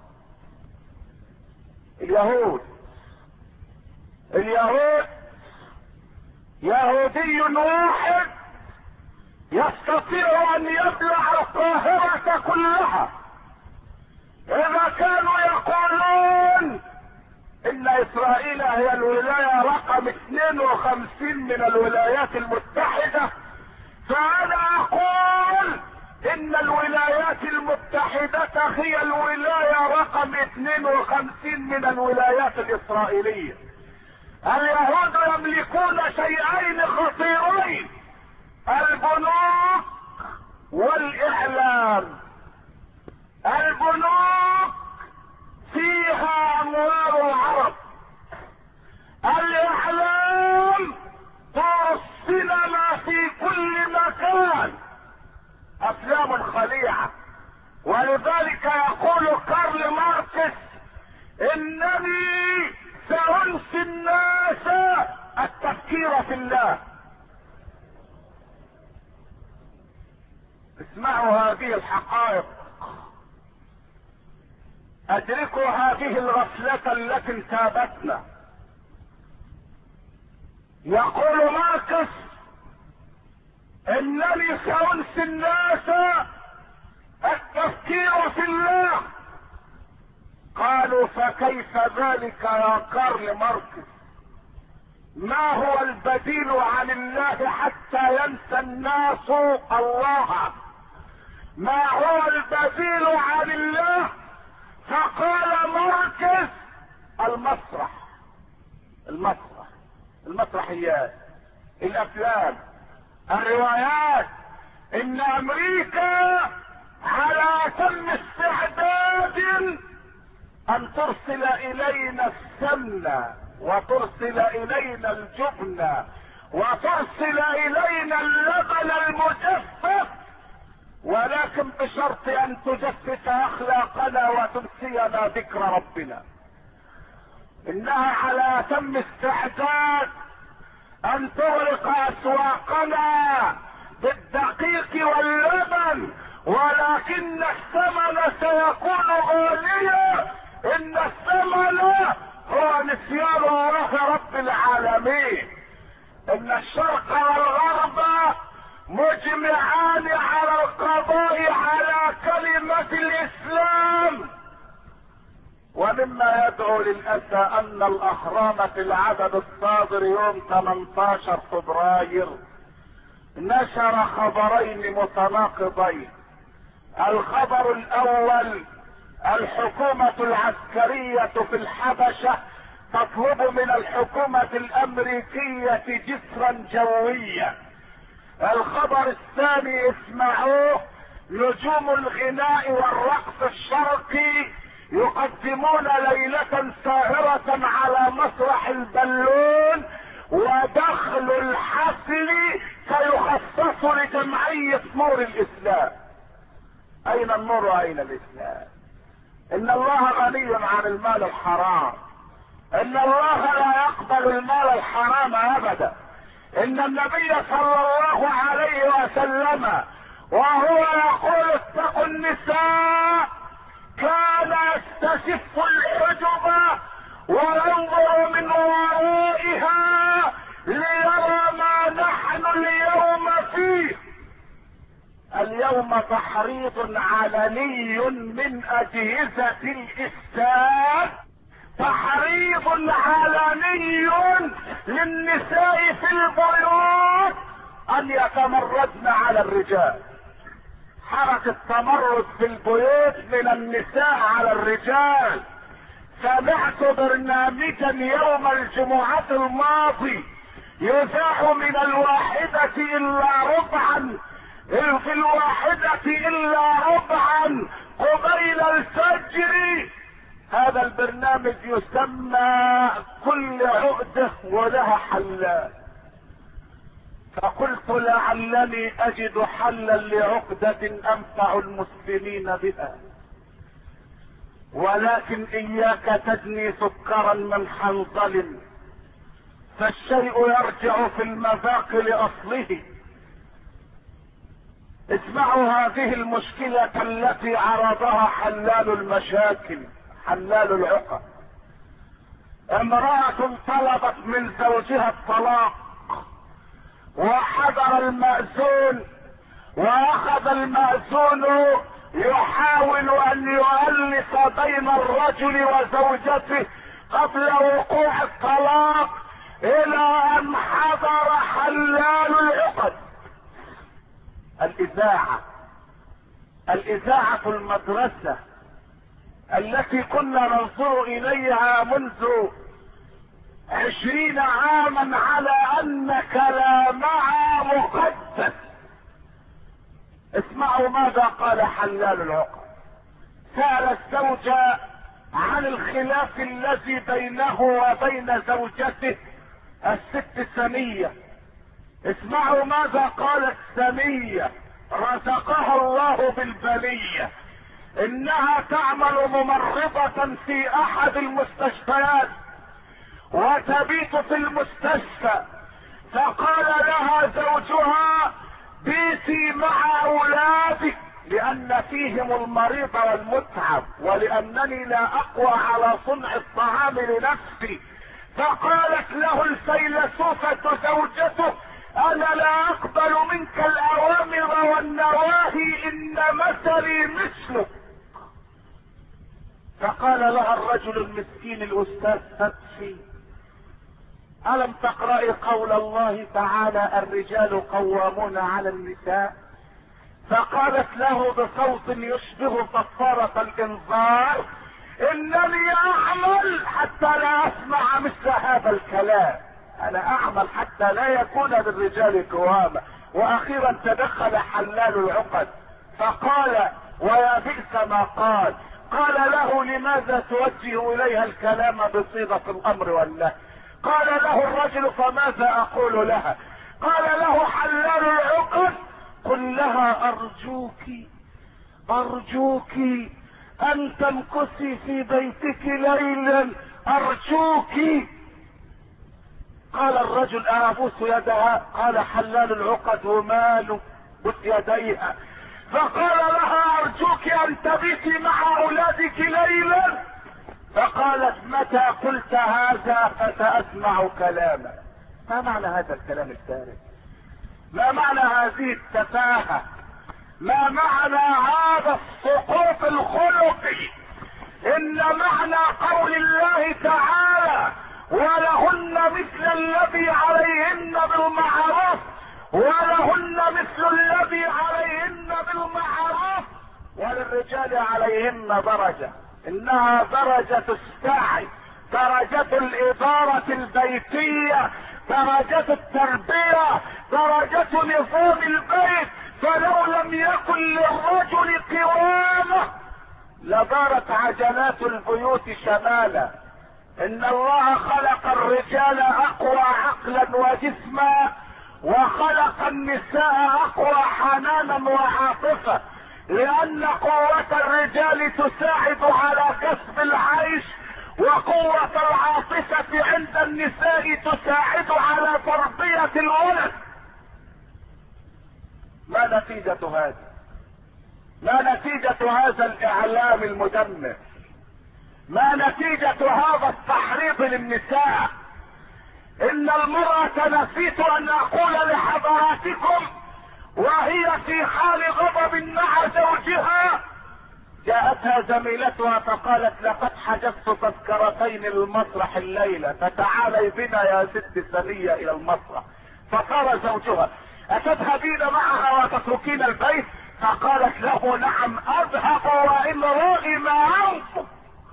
اليهود يهودي واحد يستطيع ان يبلع القاهرة كلها. اذا كانوا يقولون ان اسرائيل هي الولاية رقم 52 من الولايات المتحدة، فانا اقول ان الولايات المتحدة هي الولاية رقم 52 من الولايات الاسرائيلية. اليهود يملكون شيئين خطيرين: البنوك والاعلام. البنوك فيها اموال العرب، الاعلام دور السينما في كل مكان، افلام خليعة. ولذلك يقول كارل ماركس انني سأنسي الناس التفكير في الله. اسمعوا هذه الحقائق، ادركوا هذه الغفلة التي انتابتنا. يقول ماركس انني سأنسي الناس التفكير في الله. قالوا فكيف ذلك يا كارل ماركس؟ ما هو البديل عن الله حتى ينسى الناس الله؟ ما هو البديل عن الله؟ فقال ماركس المسرحيات، الافلام، الروايات. ان امريكا على اتم استعداد ان ترسل الينا السمن، وترسل الينا الجبن، وترسل الينا اللبن المجفف، ولكن بشرط ان تجفف اخلاقنا وتنسينا ذكر ربنا. انها على اتم استعداد ان تغلق اسواقنا بالدقيق واللبن، ولكن الثمن سيكون غاليا. ان الثمن هو نسيان الله رب العالمين. ان الشرق والغرب مجمعان على القضاء على كلمة الاسلام. ومما يدعو للأسى ان الاهرام في العدد الصادر يوم 18 فبراير نشر خبرين متناقضين. الخبر الاول الحكومة العسكرية في الحبشة تطلب من الحكومة الامريكية جسرا جويا. الخبر الثاني اسمعوه: نجوم الغناء والرقص الشرقي يقدمون ليلة ساهرة على مسرح البالون، ودخل الحفل سيخصص لجمعية نور الاسلام. اين النور واين الاسلام؟ ان الله غني عن المال الحرام، ان الله لا يقبل المال الحرام ابدا. ان النبي صلى الله عليه وسلم وهو يقول اتقوا النساء كان يستشف الحجب وينظر من ورائها ليرى ما نحن اليوم فيه. اليوم تحريض علني من اجهزة الاسلام، تحريض علني للنساء في البيوت ان يتمردن على الرجال. حركة تمرد في البيوت من النساء على الرجال. سمعت برنامجا يوم الجمعة الماضي يذاع من الواحدة الا ربعا، في الواحدة الا ربعا قبيل الفجر. هذا البرنامج يسمى كل عقدة ولها حلال. فقلت لعلني اجد حلا لعقدة انفع المسلمين بها، ولكن اياك تجني سكرا من حنظل، فالشيء يرجع في المذاق لاصله. اسمعوا هذه المشكلة التي عرضها حلال المشاكل، حلال العقد. امرأة طلبت من زوجها الطلاق، وحضر المأذون، واخذ المأذون يحاول ان يؤلف بين الرجل وزوجته قبل وقوع الطلاق، الى ان حضر حلال العقد. الاذاعة المدرسة التي كنا ننظر اليها منذ 20 عاما على ان كلامها مقدس. اسمعوا ماذا قال حلال العقد. سأل الزوج عن الخلاف الذي بينه وبين زوجته الست سمية. اسمعوا ماذا قالت سمية، رزقها الله بالبلية. انها تعمل ممرضة في احد المستشفيات وتبيت في المستشفى، فقال لها زوجها: بيتي مع اولادك لان فيهم المريض والمتعب، ولانني لا اقوى على صنع الطعام لنفسي. فقالت له الفيلسوفة زوجته: انا لا اقبل منك الاوامر والنواهي، ان مثلي مثلك. فقال لها الرجل المسكين الاستاذ فتحي: ألم تقرأي قول الله تعالى الرجال قوامون على النساء؟ فقالت له بصوت يشبه صفارة الانذار: انني اعمل حتى لا اسمع مثل هذا الكلام، انا اعمل حتى لا يكون للرجال قوامة. واخيرا تدخل حلال العقد فقال: ويا بئس ما قال. قال له: لماذا توجه اليها الكلام بصيغة الامر والنهي؟ قال له الرجل: فماذا اقول لها؟ قال له حلال العقد: قل لها ارجوك ان تمكثي في بيتك ليلا، ارجوك. قال الرجل: ابوس يدها؟ قال حلال العقد: وماله بس يديها. فقال لها: ارجوك ان تبيتي مع اولادك ليلا. فقالت: متى قلت هذا فسأسمع كلامك. ما معنى هذا الكلام الفارغ؟ ما معنى هذه التفاهة؟ ما معنى هذا السقوط الخلقي؟ ان معنى قول الله تعالى: ولهن مثل الذي عليهن بالمعروف، ولهن مثل الذي عليهن بالمعروف، للرجال عليهن درجة، انها درجة السعي، درجة الادارة البيتية، درجة التربية، درجة نظام البيت. فلو لم يكن للرجل قوامة لدارت عجلات البيوت شمالا. ان الله خلق الرجال اقوى عقلا وجسما، وخلق النساء اقوى حنانا وعاطفة، لان قوة الرجال تساعد على كسب العيش، وقوة العاطفة عند النساء تساعد على تربية الولد. ما نتيجة هذا؟ ما نتيجة هذا الاعلام المدمر؟ ما نتيجة هذا التحريض للنساء؟ ان المرأة نسيت ان اقول لحضراتكم وهي في حال غضب مع زوجها، جاءتها زميلتها فقالت لقد حجزت تذكرتين للمسرح الليلة، فتعالي بنا يا ست سنية الى المسرح. فقال زوجها اتذهبين معها وتتركين البيت؟ فقالت له نعم اذهب وان رغم عنكم.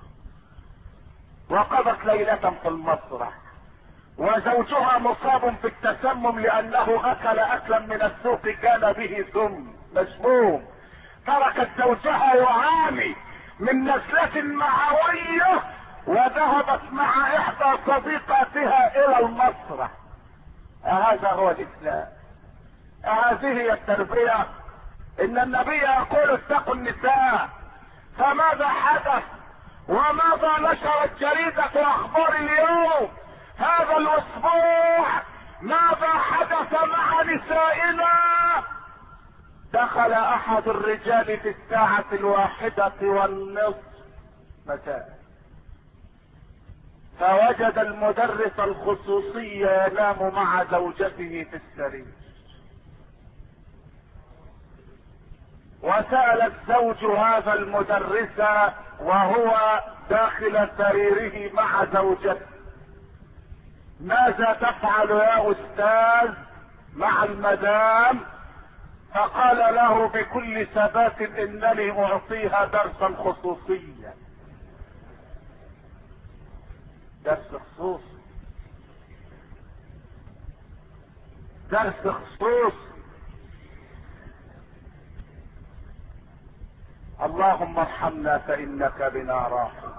وقضت ليلة في المسرح، وزوجها مصاب في التسمم لانه اكل اكلا من السوق كان به سم مسموم. تركت زوجها يعاني من نزلة معوية وذهبت مع احدى صديقاتها الى المسرح. هذا هو الاسلام؟ هذه هي التربية؟ ان النبي يقول اتقوا النساء. فماذا حدث وماذا نشرت جريدة اخبار اليوم هذا الاسبوع؟ ماذا حدث مع نسائنا؟ دخل احد الرجال في الساعة 1:30 مساء، فوجد المدرس الخصوصي ينام مع زوجته في السرير، وسأل الزوج هذا المدرس وهو داخل سريره مع زوجته ماذا تفعل يا استاذ مع المدام؟ فقال له بكل ثبات انني اعطيها درسا خصوصيا. درس خصوصي، درس خصوصي. اللهم ارحمنا فانك بنا راحم.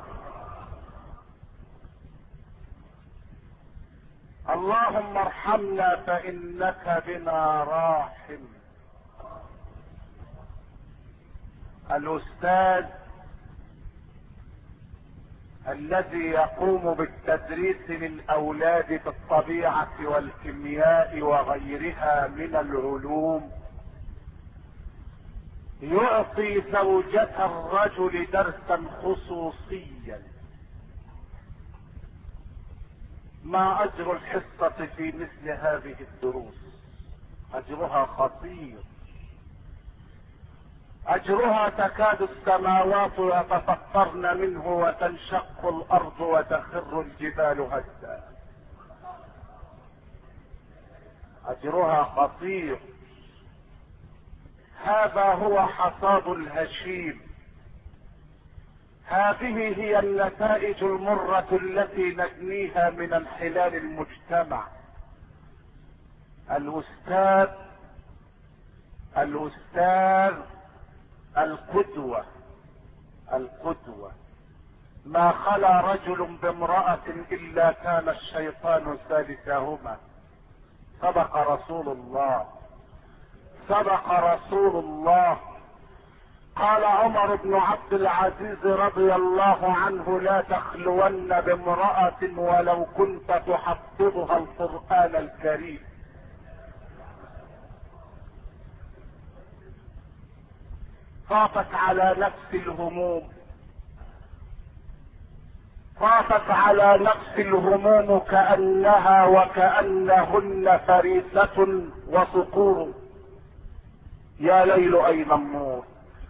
اللهم ارحمنا فانك بنا راحم. الاستاذ الذي يقوم بالتدريس للاولاد في الطبيعة والكيمياء وغيرها من العلوم يعطي زوجة الرجل درسا خصوصيا. ما اجر الحصة في مثل هذه الدروس؟ اجرها خطير، اجرها تكاد السماوات يتفطرن منه وتنشق الارض وتخر الجبال هدا. اجرها خطير. هذا هو حصاد الهشيم. هذه هي النتائج المرة التي نجنيها من انحلال المجتمع. الاستاذ القدوة، القدوة ما خلا رجل بامرأة الا كان الشيطان ثالثهما. صدق رسول الله، صدق رسول الله. قال عمر بن عبد العزيز رضي الله عنه لا تخلون بامرأة ولو كنت تحفظها القرآن الكريم. طافت على نفس الهموم، طافت على نفس الهموم كأنها وكأنهن فريسة وصقور. يا ليل اين النور،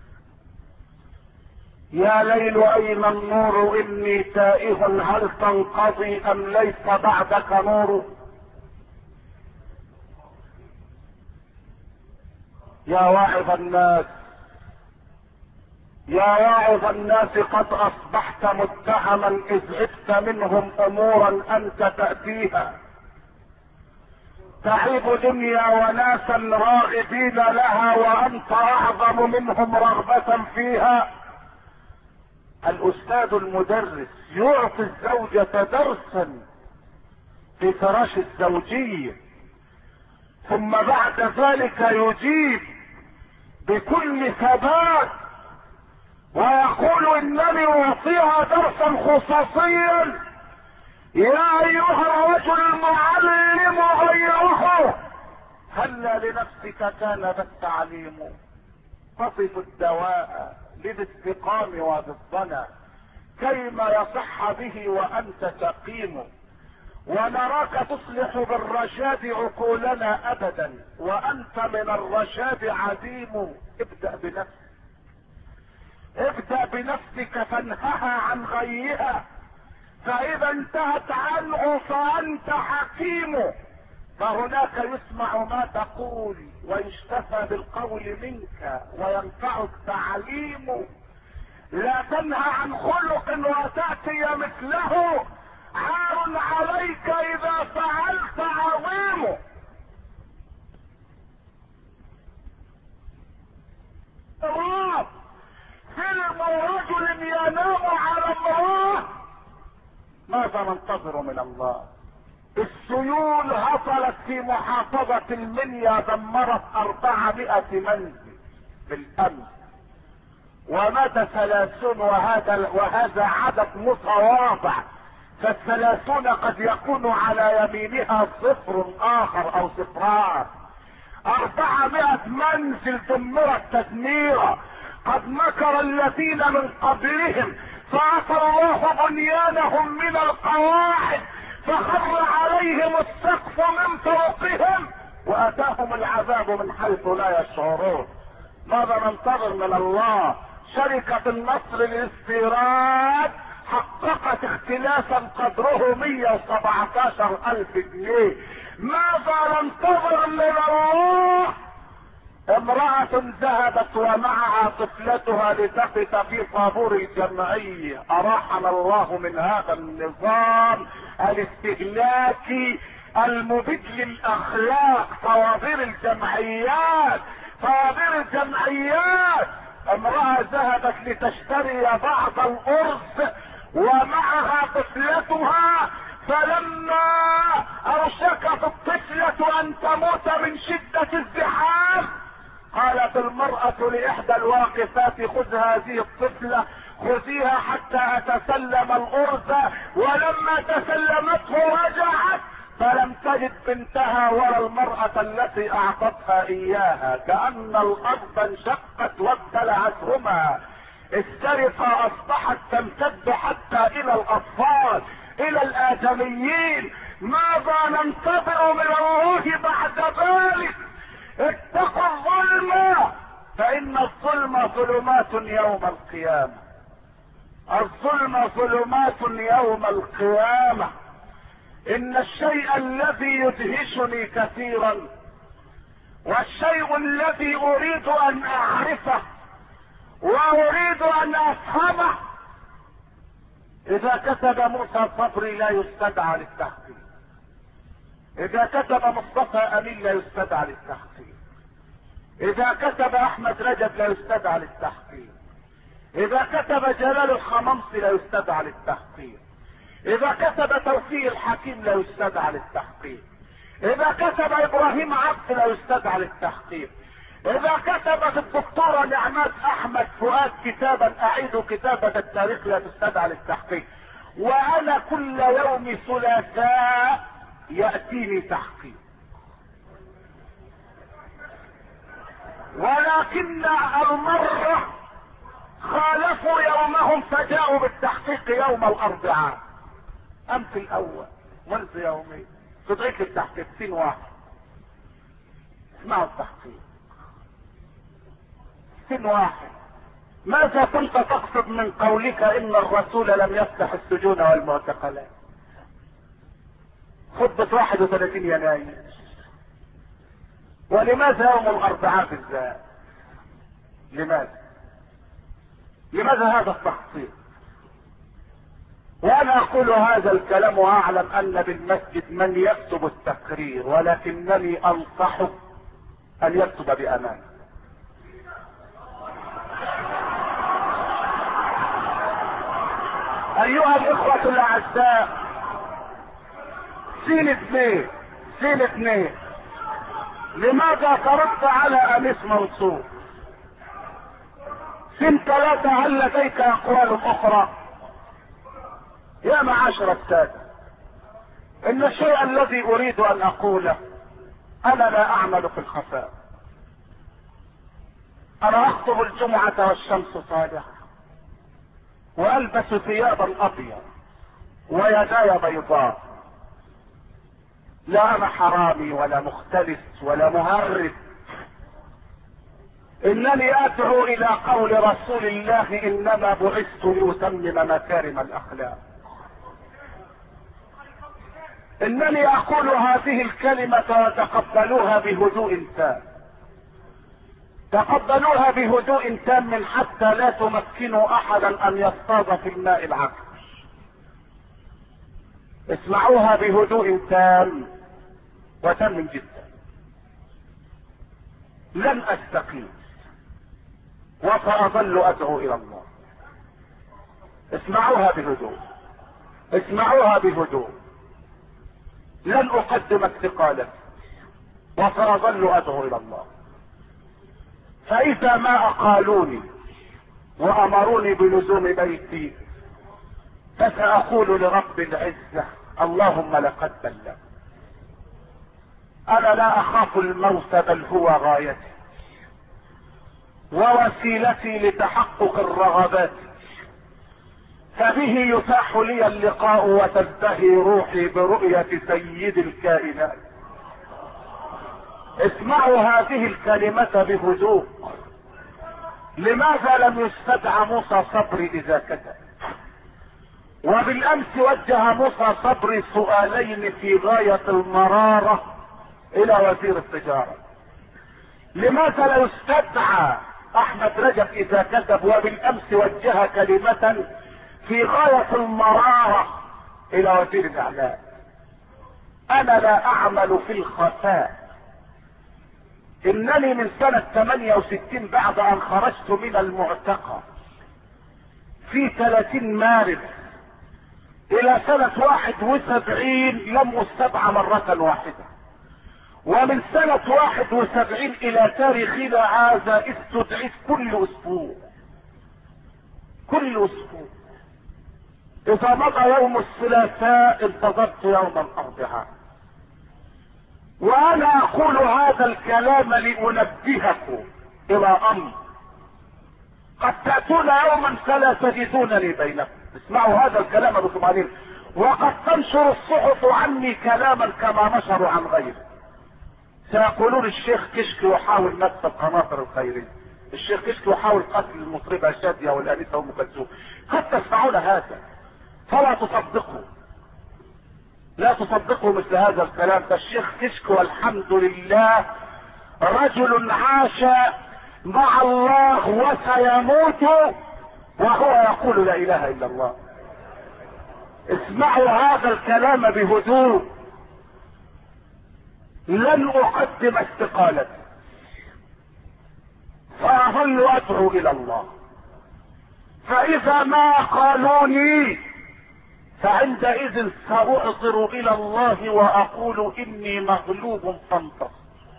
يا ليل اين النور، اني تائه هل تنقضي ام ليس بعدك نور. يا واعظ الناس، يا واعظ الناس قد اصبحت متهما اذ عدت منهم امورا انت تأتيها. تعيب دنيا وناسا راغبين لها وانت اعظم منهم رغبة فيها. الاستاذ المدرس يعطي الزوجة درسا في فراش الزوجية، ثم بعد ذلك يجيب بكل ثبات ويقول انني اعطيها درسا خصوصيا. يا ايها الرجل المعلم غيره، هلا لنفسك كان ذا التعليم. تصف الدواء للاستقام وبالظنا كيما يصح به وانت سقيم. ونراك تصلح بالرشاد عقولنا ابدا وانت من الرشاد عديم. ابدأ بنفسك، ابدأ بنفسك فانهها عن غيها، فاذا انتهت عنه فانت حكيم. فهناك يسمع ما تقول ويشتفى بالقول منك وينفع التعليم. لا تنهى عن خلق وتأتي مثله، عار عليك اذا فعلت عظيم. فيلم رجل ينام على امراه، ماذا ننتظر من الله؟ السيول هطلت في محافظة المنيا، دمرت 400 منزل بالامس، ومات 30 وهذا عدد متواضع، فال30 قد يكون على يمينها صفر اخر او صفران. 400 منزل دمرت تدميرا. قد مكر الذين من قبلهم فعصى الله بنيانهم من القواعد فخر عليهم السقف من فوقهم واتاهم العذاب من حيث لا يشعرون. ماذا ننتظر من الله؟ شركة النصر للاستيراد حققت اختلافا قدره 117,000 جنيه. ماذا ننتظر من الله؟ امرأة ذهبت ومعها طفلتها لتقف في طابور الجمعية. اراحنا الله من هذا النظام الاستهلاكي المبيد للاخلاق. طوابير الجمعيات، طوابير الجمعيات. امرأة ذهبت لتشتري بعض الارز ومعها طفلتها، فلما اوشكت الطفلة ان تموت من شدة الزحام قالت المرأة لاحدى الواقفات: خذ هذه الطفلة، خذيها حتى اتسلم الارز. ولما تسلمته رجعت فلم تجد بنتها ولا المرأة التي اعطتها اياها، كأن الارض انشقت وابتلعتهما. السرقة اصبحت تمتد حتى الى الاطفال، الى الادميين. ماذا ننتظر من الله بعد ذلك؟ اتقوا الظلم، فان الظلم ظلمات يوم القيامة. الظلم ظلمات يوم القيامة. ان الشيء الذي يدهشني كثيرا والشيء الذي اريد ان اعرفه واريد ان افهمه، اذا كتب موسى صبري لا يستدعى للتحقيق، اذا كتب مصطفى امين لا يستدعى للتحقيق، اذا كتب احمد رجب لا يستدعى للتحقيق، اذا كتب جلال الخممصي لا يستدعى للتحقيق، اذا كتب توفيق الحكيم لا يستدعى للتحقيق، اذا كتب ابراهيم عبد لا يستدعى للتحقيق، اذا كتبت الدكتورة نعمات احمد فؤاد كتابا اعيد كتابة التاريخ لا تستدعى للتحقيق. وانا كل يوم ثلاثاء يأتيني تحقيق، ولكن المرة خالفوا يومهم فجاءوا بالتحقيق يوم الاربعاء. امس الاول منذ يومين تدعيك التحقيق 60 واحد. اسمعوا التحقيق 60 واحد. ماذا كنت تقصد من قولك ان الرسول لم يفتح السجون والمعتقلات؟ خطبة 31 يناير. ولماذا يوم الاربعاء بالذات؟ لماذا؟ لماذا هذا التخصيص؟ وانا اقول هذا الكلام واعلم ان بالمسجد من يكتب التقرير، ولكنني انصحه ان يكتب بامانه. ايها الاخوة الاعزاء، سين اثنين، لماذا ترد على انيس منصور؟ سين 3، هل لديك اقوال اخرى؟ يا معاشر السادة، ان الشيء الذي اريد ان اقوله، انا لا اعمل في الخفاء. انا اخطب الجمعة والشمس طالعة، والبس ثيابا ابيض ويداي بيضاء. لا انا حرامي ولا مختلس ولا مهرب. انني ادعو الى قول رسول الله: انما بعثت لاتمم مكارم الاخلاق. انني اقول هذه الكلمة وتقبلوها بهدوء تام، تقبلوها بهدوء تام حتى لا تمكنوا احدا ان يصطاد في الماء العكر. اسمعوها بهدوء تام وتم جدا. لن استقيم وساظل ادعو الى الله. اسمعوها بهدوء، اسمعوها بهدوء. لن اقدم استقالتي وساظل ادعو الى الله. فاذا ما اقالوني وامروني بلزوم بيتي فساقول لرب العزة: اللهم لقد بلغت. انا لا اخاف الموت، بل هو غايتي ووسيلتي لتحقق الرغبات، فبه يتاح لي اللقاء وتزدهي روحي برؤية سيد الكائنات. اسمعوا هذه الكلمة بهدوء. لماذا لم يستدعى موسى صبري اذا كتب؟ وبالامس وجه موسى صبري سؤالين في غاية المرارة الى وزير التجارة. لماذا لا يستدعى احمد رجب اذا كتب؟ وبالامس وجه كلمة في غاية المرارة الى وزير الاعلام. انا لا اعمل في الخفاء. انني من سنة 68 بعد ان خرجت من المعتقل في 30 مارس الى سنة 71 لم استدعى مرة واحدة، ومن سنة 71 الى تاريخنا هذا استدعيت كل اسبوع. كل اسبوع. اذا مضى يوم الثلاثاء انتظرت يوم الاربعاء. وانا اقول هذا الكلام لانبهكم الى امر: قد تأتون يوما فلا تجدونني بينكم. اسمعوا هذا الكلام بطمأنينة. وقد تنشر الصحف عني كلاما كما نشروا عن غيره. سيقولون الشيخ كشك يحاول نكس القناطر الخيرية، الشيخ كشك يحاول قتل المطربة شادية والانسة ام كلثوم. قد تسمعون هذا فلا تصدقوا، لا تصدقوا مثل هذا الكلام. فالشيخ كشك والحمد لله رجل عاش مع الله وسيموت وهو يقول لا اله الا الله. اسمعوا هذا الكلام بهدوء. لن اقدم استقالتي، ساظل ادعو الى الله. فاذا ما قالوني فعندئذ سأعذر الى الله واقول اني مغلوب فانتصر.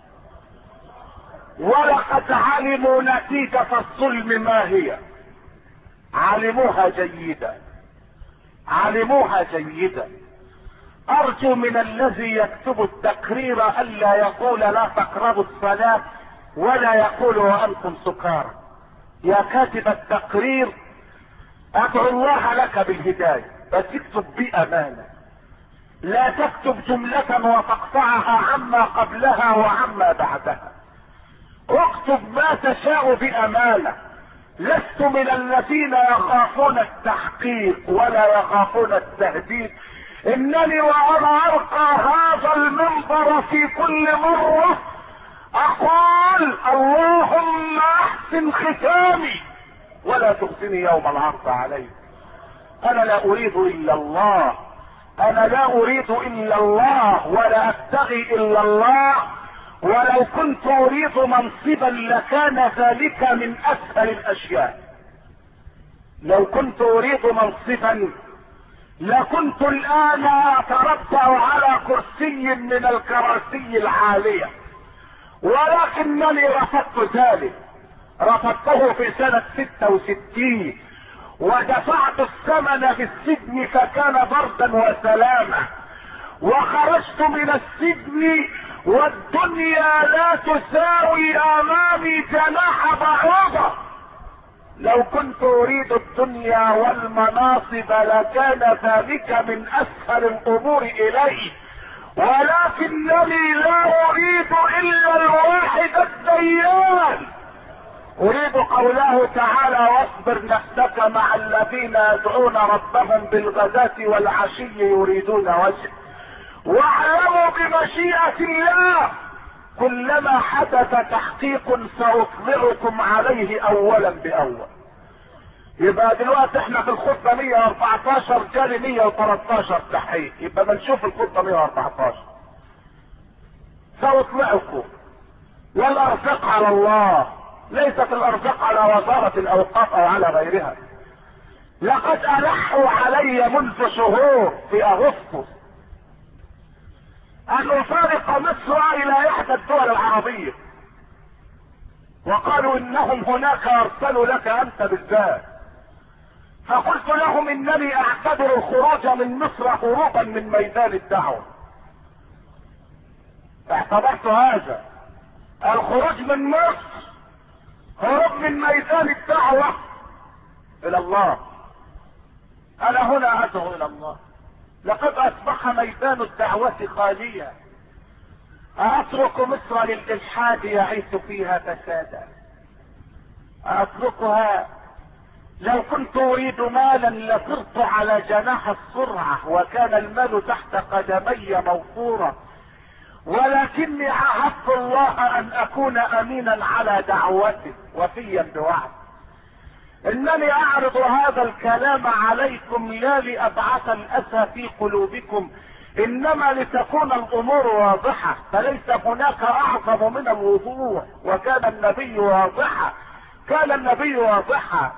ولقد علموا نتيجة الظلم ما هي، علموها جيدا، علموها جيدا. ارجو من الذي يكتب التقرير الا يقول لا تقربوا الصلاة ولا يقول وانتم سكارى. يا كاتب التقرير ادعو الله لك بالهداية، بس اكتب بأمانة. لا تكتب جملة وتقطعها عما قبلها وعما بعدها. اكتب ما تشاء بأمانة. لست من الذين يخافون التحقيق ولا يخافون التهديد. انني وانا ارقى هذا المنبر في كل مرة اقول: اللهم احسن ختامي ولا تخزني يوم العرض عليك. انا لا اريد الا الله، انا لا اريد الا الله ولا ابتغي الا الله. ولو كنت اريد منصبا لكان ذلك من اسهل الاشياء. لو كنت اريد منصبا لكنت الان اتربع على كرسي من الكراسي العالية، ولكنني رفضت ذلك. رفضته في سنة 66 ودفعت الثمن في السجن فكان بردا وسلاما، وخرجت من السجن والدنيا لا تساوي امامي جناح بعوضة. لو كنت اريد الدنيا والمناصب لكان ذلك من اسهل الامور الي، ولكنني لا اريد الا الواحد الديان. اريد قوله تعالى واصبر نفسك مع الذين يدعون ربهم بالغداة والعشي يريدون وجهه واعلموا بمشيئة الله كلما حدث تحقيق ساطلعكم عليه اولا باول. يبقى دلوقتي احنا في الخطبة 114 جالي 113 تحقيق، يبقى بنشوف الخطبة 114. ساطلعكم والارزاق على الله، ليست الارزاق على وزارة الاوقاف او على غيرها. لقد الحوا علي منذ شهور في اغسطس ان افارق مصر الى احدى الدول العربية، وقالوا انهم هناك ارسلوا لك انت بالذات. فقلت لهم انني اعتبر الخروج من مصر هروبا من ميدان الدعوة. اعتبرت هذا الخروج من مصر هروب من ميدان الدعوة الى الله. انا هنا ادعو الى الله. لقد اصبح ميدان الدعوة خاليا. اترك مصر للالحاد يعيش فيها فسادا؟ اتركها؟ لو كنت اريد مالا لصرت على جناح السرعة وكان المال تحت قدمي موفورا، ولكني عاهدت الله ان اكون امينا على دعوته وفيا بوعد. انني اعرض هذا الكلام عليكم لا لابعث الاسى في قلوبكم، انما لتكون الامور واضحة. فليس هناك اعظم من الوضوح، وكان النبي واضحا، كان النبي واضحا.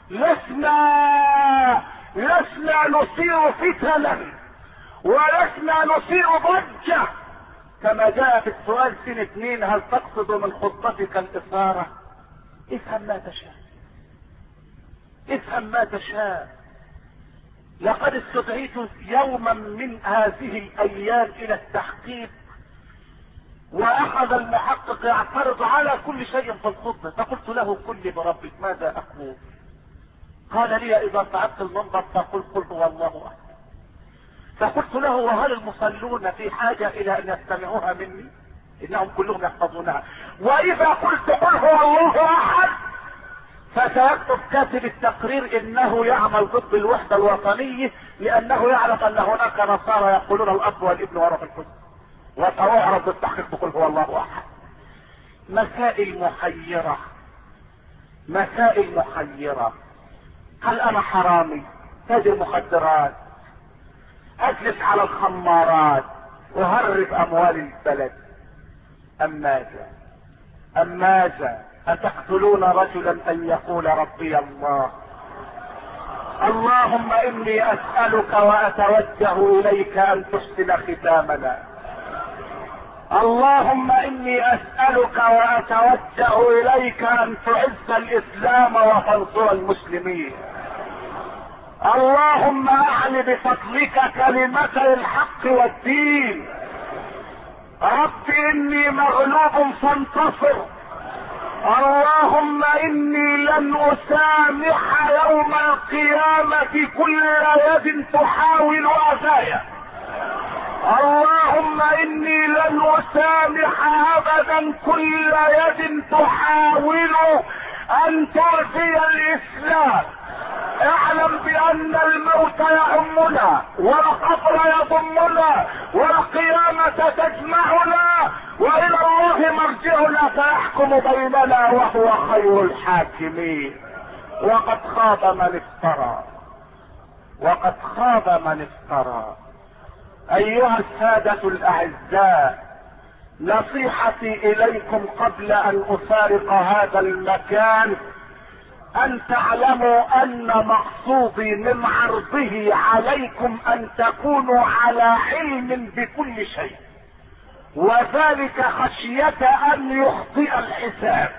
لسنا نثير فتنا ولسنا نثير ضجة كما جاء في السؤال سنة 2: هل تقصد من خطتك الاثارة؟ افهم ما تشاء، افهم ما تشاء. لقد استدعيت يوما من هذه الايام الى التحقيق، واخذ المحقق يعترض على كل شيء في الخطبة، فقلت له: قل لي بربك ماذا اقول؟ قال لي: اذا صعدت المنبر فقل قل هو الله احد. فقلت له: وهل المصلون في حاجة الى ان يستمعوها مني؟ انهم كلهم يحفظونها. واذا قلت قل هو الله احد فسيكتب كاتب التقرير انه يعمل ضد الوحدة الوطنية، لانه يعرف ان هناك نصارى يقولون الاب والابن وروح القدس، وسيعرض التحقيق بقل هو الله احد. مسائل محيرة، مسائل محيرة. هل انا حرامي تاجر مخدرات اجلس على الخمارات وهرب اموال البلد؟ ام ماذا اتقتلون رجلا ان يقول ربي الله؟ اللهم اني اسألك واتوجه اليك ان تحسن ختامنا. اللهم اني اسألك واتوجه اليك ان تعز الاسلام وتنصر المسلمين. اللهم اعل بفضلك كلمتي الحق والدين. رب اني مغلوب فانتصر. اللهم اني لن اسامح يوم القيامة كل يد تحاول اذايا. اللهم اني لن اسامح ابدا كل يد تحاول ان تؤذي الاسلام. اعلم بان الموت يهمنا والقبر يضمنا والقيامة تجمعنا والى الله مرجعنا فيحكم بيننا وهو خير الحاكمين. وقد خاب من افترى، وقد خاب من افترى. ايها السادة الاعزاء، نصيحتي اليكم قبل ان افارق هذا المكان ان تعلموا ان مقصودي من عرضه عليكم ان تكونوا على علم بكل شيء، وذلك خشية ان يخطئ الحساب،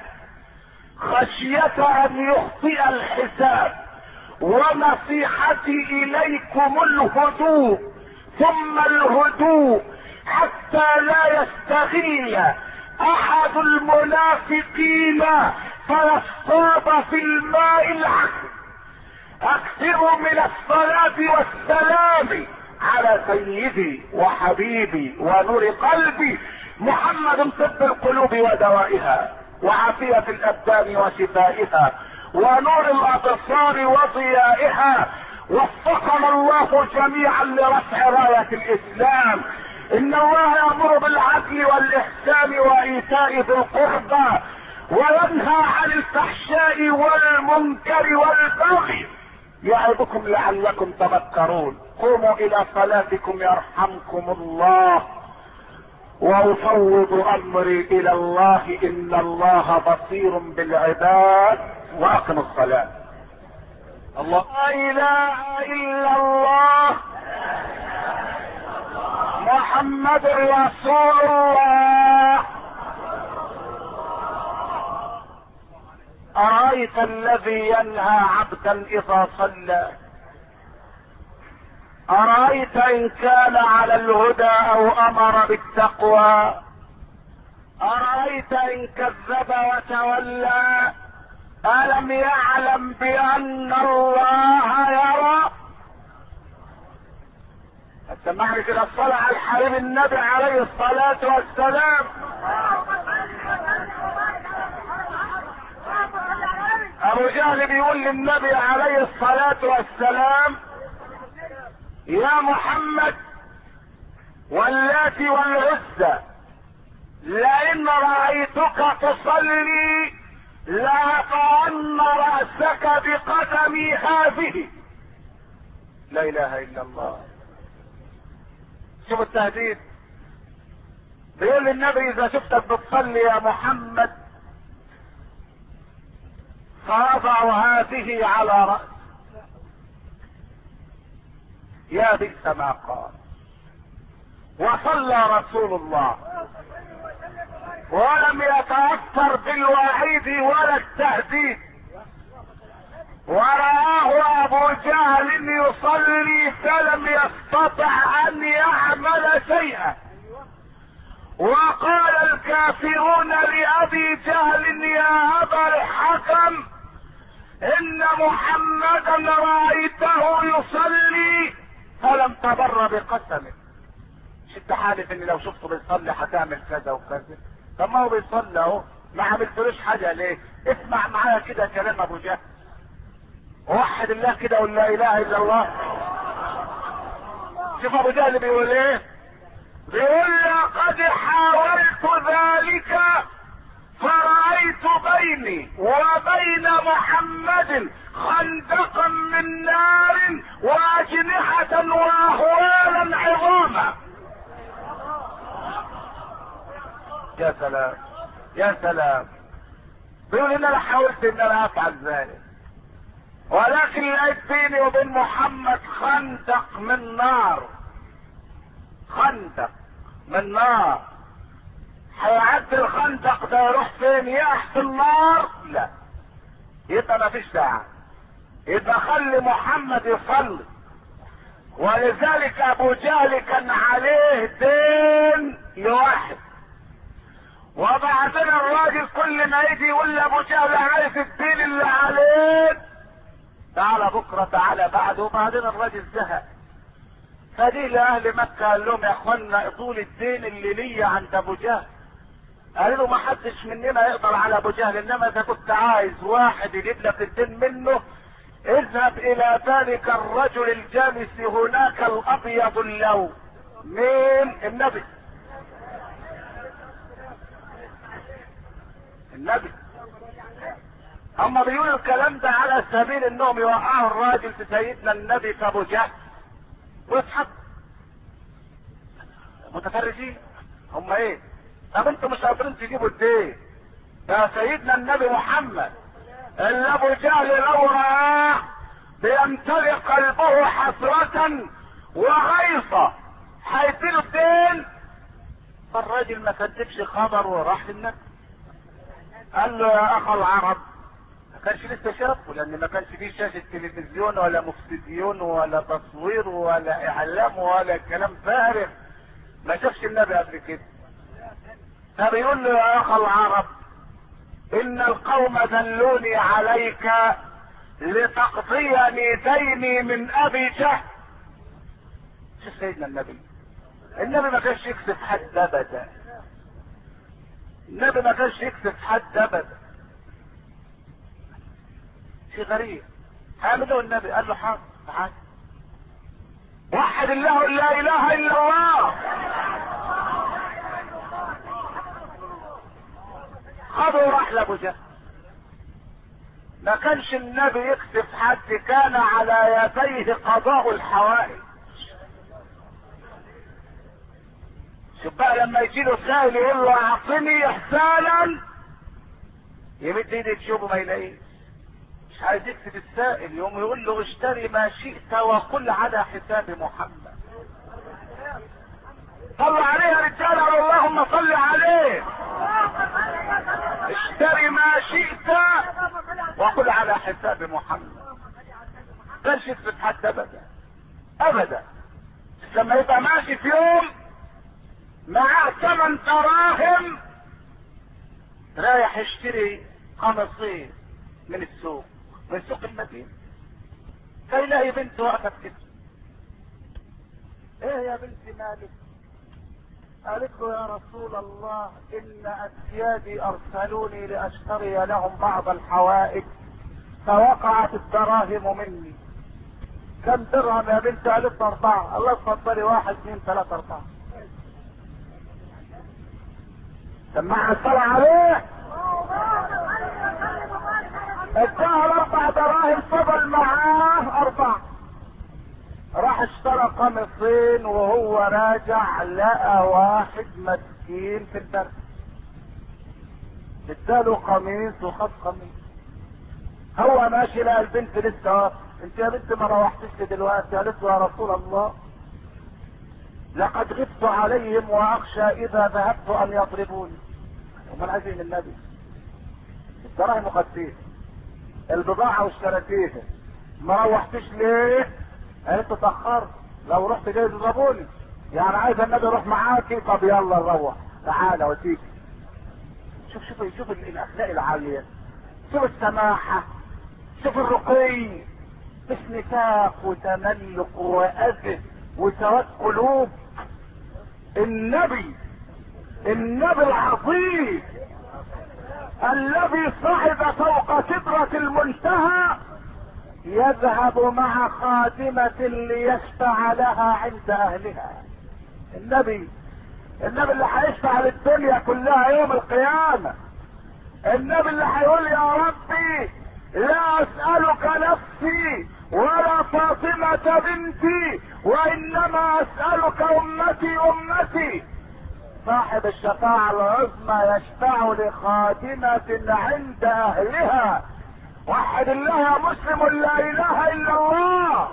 خشية ان يخطئ الحساب. ونصيحتي اليكم الهدوء ثم الهدوء، حتى لا يستغل احد المنافقين فيصطاد في الماء العكر. اكثروا من الصلاة والسلام على سيدي وحبيبي ونور قلبي محمد، طب القلوب ودوائها، وعافية الابدان وشفائها، ونور الابصار وضيائها. وفقنا الله جميعا لرفع راية الاسلام. ان الله يأمر بالعدل والاحسان وايتاء ذي القربى، وينهى عن الفحشاء والمنكر والبغي، يعظكم لعلكم تذكرون. قوموا الى صلاتكم يرحمكم الله، وافوض امري الى الله، ان الله بصير بالعباد. واقم الصلاة. الله لا اله الا الله محمد رسول الله. أرأيت الذي ينهى عبدا إذا صلى؟ أرأيت إن كان على الهدى أو أمر بالتقوى؟ أرأيت إن كذب وتولى؟ ألم يعلم بأن الله يرى؟ سمعني كده الصلاة على الحبيب النبي عليه الصلاة والسلام. ابو جهل بيقول للنبي عليه الصلاة والسلام: يا محمد واللات والعزى، لئن رأيتك تصلي لأقطعن رأسك بقدمي هذه. لا اله الا الله. شوف التهديد. بيقول للنبي: اذا شفتك بتصلي يا محمد فاضع هذه على رأس. يا بئس ما قال. وصلى رسول الله ولم يتأثر بالوعيد ولا التهديد، ورآه ابو جهل يصلي فلم يستطع ان يعمل شيئا. وقال الكافرون لابي جهل: يا ابا الحكم، ان محمدا رأيته يصلي فلم تبر بقسمه. مش انت حالف ان لو شفته بيصلي هتعمل كذا وكذا؟ طب ما هو بيصلي اهو، ما عملتلوش حاجه ليه؟ اسمع معايا كده كلام ابو جهل. وحد الله كده قول لا اله الا الله. شوف ابو جهل بيقول ايه؟ بيقول: لقد حاولت ذلك فرأيت بيني وبين محمد خندقا من نار واجنحة واهوالا عظاما. يا سلام يا سلام. بيقول ان انا حاولت ان انا افعل ذلك، ولكن لقيت بيني وبين محمد خندق من نار. خندق من نار. هيعدي الخندق ده يروح فين؟ يقع في النار؟ لا، يبقى ما فيش داعي، يبقى خلي محمد يصلي. ولذلك ابو جهل كان عليه دين لواحد، وبعدين الراجل كل ما يجي يقول لابو جهل: عايز الدين اللي عليك، تعالى بكره تعالى بعده. وبعدين الراجل زهق، فدي لاهل مكه قال لهم: يا اخوانا طول الدين اللي ليا عند ابو جهل. قال له: ما حدش مننا يقدر على ابو جهل، انما اذا كنت عايز واحد يجيب لك الدين منه اذهب الى ذلك الرجل الجالس هناك الابيض اللون. مين؟ النبي. النبي اما بيقولوا الكلام ده على سبيل انهم يوقعوا الراجل في سيدنا النبي في ابو جهل ويضحكوا. متفرجين هم ايه؟ طب انتوا مش قادرين تجيبوا الدين يا سيدنا النبي محمد اللي ابو جهل لو رآه بيمتلئ قلبه حسرة وغيظة هيديله الدين. فالراجل ما كتبش خبر وراح للنبي قال له يا اخ العرب، ما كانش لسه شافه لان ما كانش فيه شاشة تلفزيون ولا مفسديون ولا تصوير ولا اعلام ولا كلام فارغ، ما شافش النبي قبل كده. فبيقول له يا اخ العرب ان القوم دلوني عليك لتقضيني ديني من ابي جهل. شوف سيدنا النبي ما كانش يكسب حد ابدا. النبي ما كانش يكسب حد ابدا. شيء غريب. عمله النبي قال له حاضر تعال وحد الله لا اله الا الله. خذوا راح لابو جهل. ما كانش النبي يكسب حد، كان على يديه قضاء الحوائج. شوف بقى لما يجي له سائل يقول له اعطني احسانا، يمد ايده تشوفه ما يلاقيش. مش عايز يكسب السائل، يقوم يقول له اشتري ما شئت وقل على حساب محمد. صلوا عليه يا رجاله، اللهم صل عليه. اشتري ما شئت وقل على حساب محمد. كانش يكسب حد ابدا ابدا. لما يبقى ماشي في يوم معاه 8 دراهم رايح يشتري قميصين من السوق، من سوق المدينة، فيلاقي بنت واقفة كده. ايه يا بنتي مالك؟ قالت له يا رسول الله ان اسيادي ارسلوني لاشتري لهم بعض الحوائج فوقعت الدراهم مني. كم درهم يا بنتي؟ قالت له 4. الله اتفضلي 1 2 3 4. سمعنا الصلاة عليه. اداها 4 دراهم، فضل معاه 4. راح اشترى قميصين وهو راجع لقى واحد مسكين في الدرس اداله قميص وخد قميص. هو ماشي لقى البنت لسه واقفه. انت يا بنت ما روحتش دلوقتي؟ قالت له يا رسول الله لقد غبت عليهم واخشى اذا ذهبت ان يضربوني. امال عايزين النبي الدراهم وخدتيه البضاعه واشتريتيها ما روحتش ليه؟ قالت له تاخرت، لو رحت جاي يضربوني. يعني عايز النبي يروح معاكي؟ طب يلا نروح، تعالى وتيجي. شوف الاخلاق العاليه، شوف السماحه، شوف الرقي، مش نفاق وتملق واذى وسواد قلوب. النبي العظيم الذي صعد فوق سدرة المنتهى يذهب مع خادمة ليشفع لها عند اهلها. النبي اللي هيشفع للدنيا كلها يوم القيامة. النبي اللي هيقول يا ربي لا اسألك نفسي ولا فاطمة بنتي وانما اسألك امتي. صاحب الشفاعة العظمى يشفع لخادمة عند اهلها. وحد الله يا مسلم لا اله الا الله.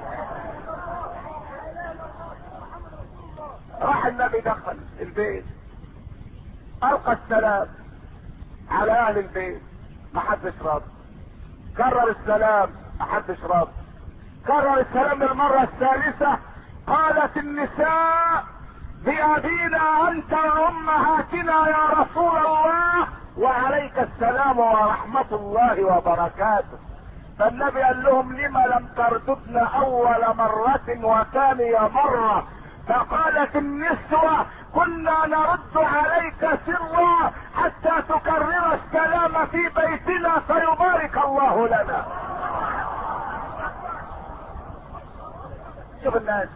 راح النبي دخل البيت القى السلام على اهل البيت، ما حدش رد. كرر السلام، ما حدش رد. كرر السلام المرة الثالثة. قالت النساء بأبينا أنت وأمهاتنا يا رسول الله وعليك السلام ورحمة الله وبركاته. فالنبي قال لهم لما لم ترددن أول مرة وثاني مرة؟ فقالت النسوة كنا نرد عليك سرا حتى تكرر السلام في بيتنا فيبارك الله لنا. شوف الناس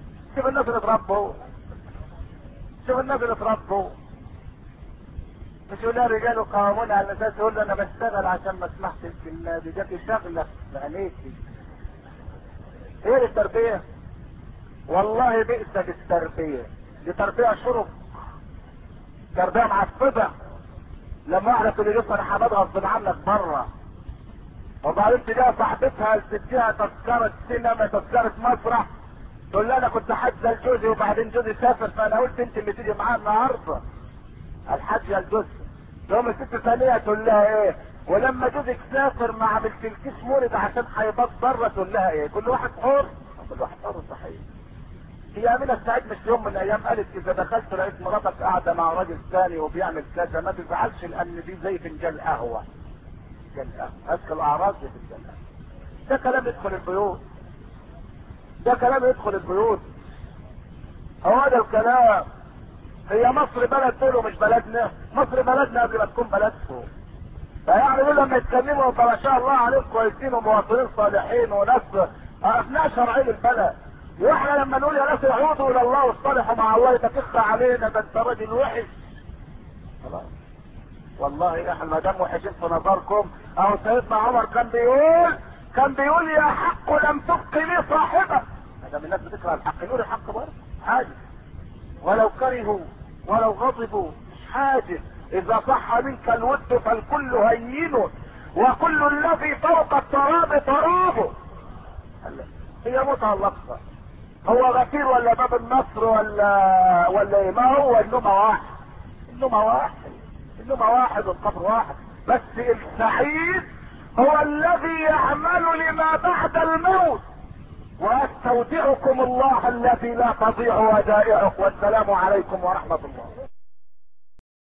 اللي اتربوا، مش يقول لها رجال قوامون على النساء، تقول له انا بشتغل عشان ما اسمحش في النادي، جاتي شغله بعينيكي. ايه التربيه؟ والله بئست التربيه، دي تربيه شرب، تربيه معفده. لما واحده تقول لي انا هبقى غصب عنك بره، وبعدين تلاقي صاحبتها تديها تذكره سينما، تذكره مسرح، تقول لها انا كنت حاجزه لجوزي وبعدين جوزي سافر، فانا قلت انت اللي تيجي معاه النهارده الحاجه لجوزي. تقوم الست ثانيه تقول لها ايه؟ ولما جوزك سافر ما عملتلكيش مولد عشان هيبات بره، تقول لها ايه؟ كل واحد حر، كل واحد حر صحيح. هي امينه السعيد مش يوم من الايام قالت اذا دخلت لقيت مراتك قاعده مع راجل ثاني وبيعمل كذا ما تزعلش، لان دي زي فنجان قهوه. فنجان قهوه، اذكى الاعراض زي فنجان قهوه. ده كلام يدخل البيوت، ده كلام يدخل البيوت، هو ده الكلام. هي مصر بلد دول ومش بلدنا، مصر بلدنا قبل ما تكون بلدكم. فيعني دول لما يتكلموا ما شاء الله عليهم كويسين ومواطنين صالحين وناس ابناء شرعين البلد، واحنا لما نقول يا ناس اعوذوا الى الله واصطلحوا مع الله تكف علينا ده انت راجل وحش. خلاص والله احنا ما دام وحشين في نظركم. اهو سيدنا عمر كان بيقول يا حق لم تبق لي صاحبه. ما دام الناس بتكره الحق نقول الحق برضه عادي، ولو كرهوا ولو غضبوا مش حاجه. اذا صح منك الود فالكل هين، وكل الذي فوق التراب ترابه. هي متعه اللفظه، هو غفير ولا باب النصر ولا ايه؟ ما هو النومه واحد، النومه واحد، النومه واحد والقبر واحد. بس السعيد هو الذي يعمل لما بعد الموت. واستودعكم الله الذي لا تضيع ودائعه، والسلام عليكم ورحمه الله.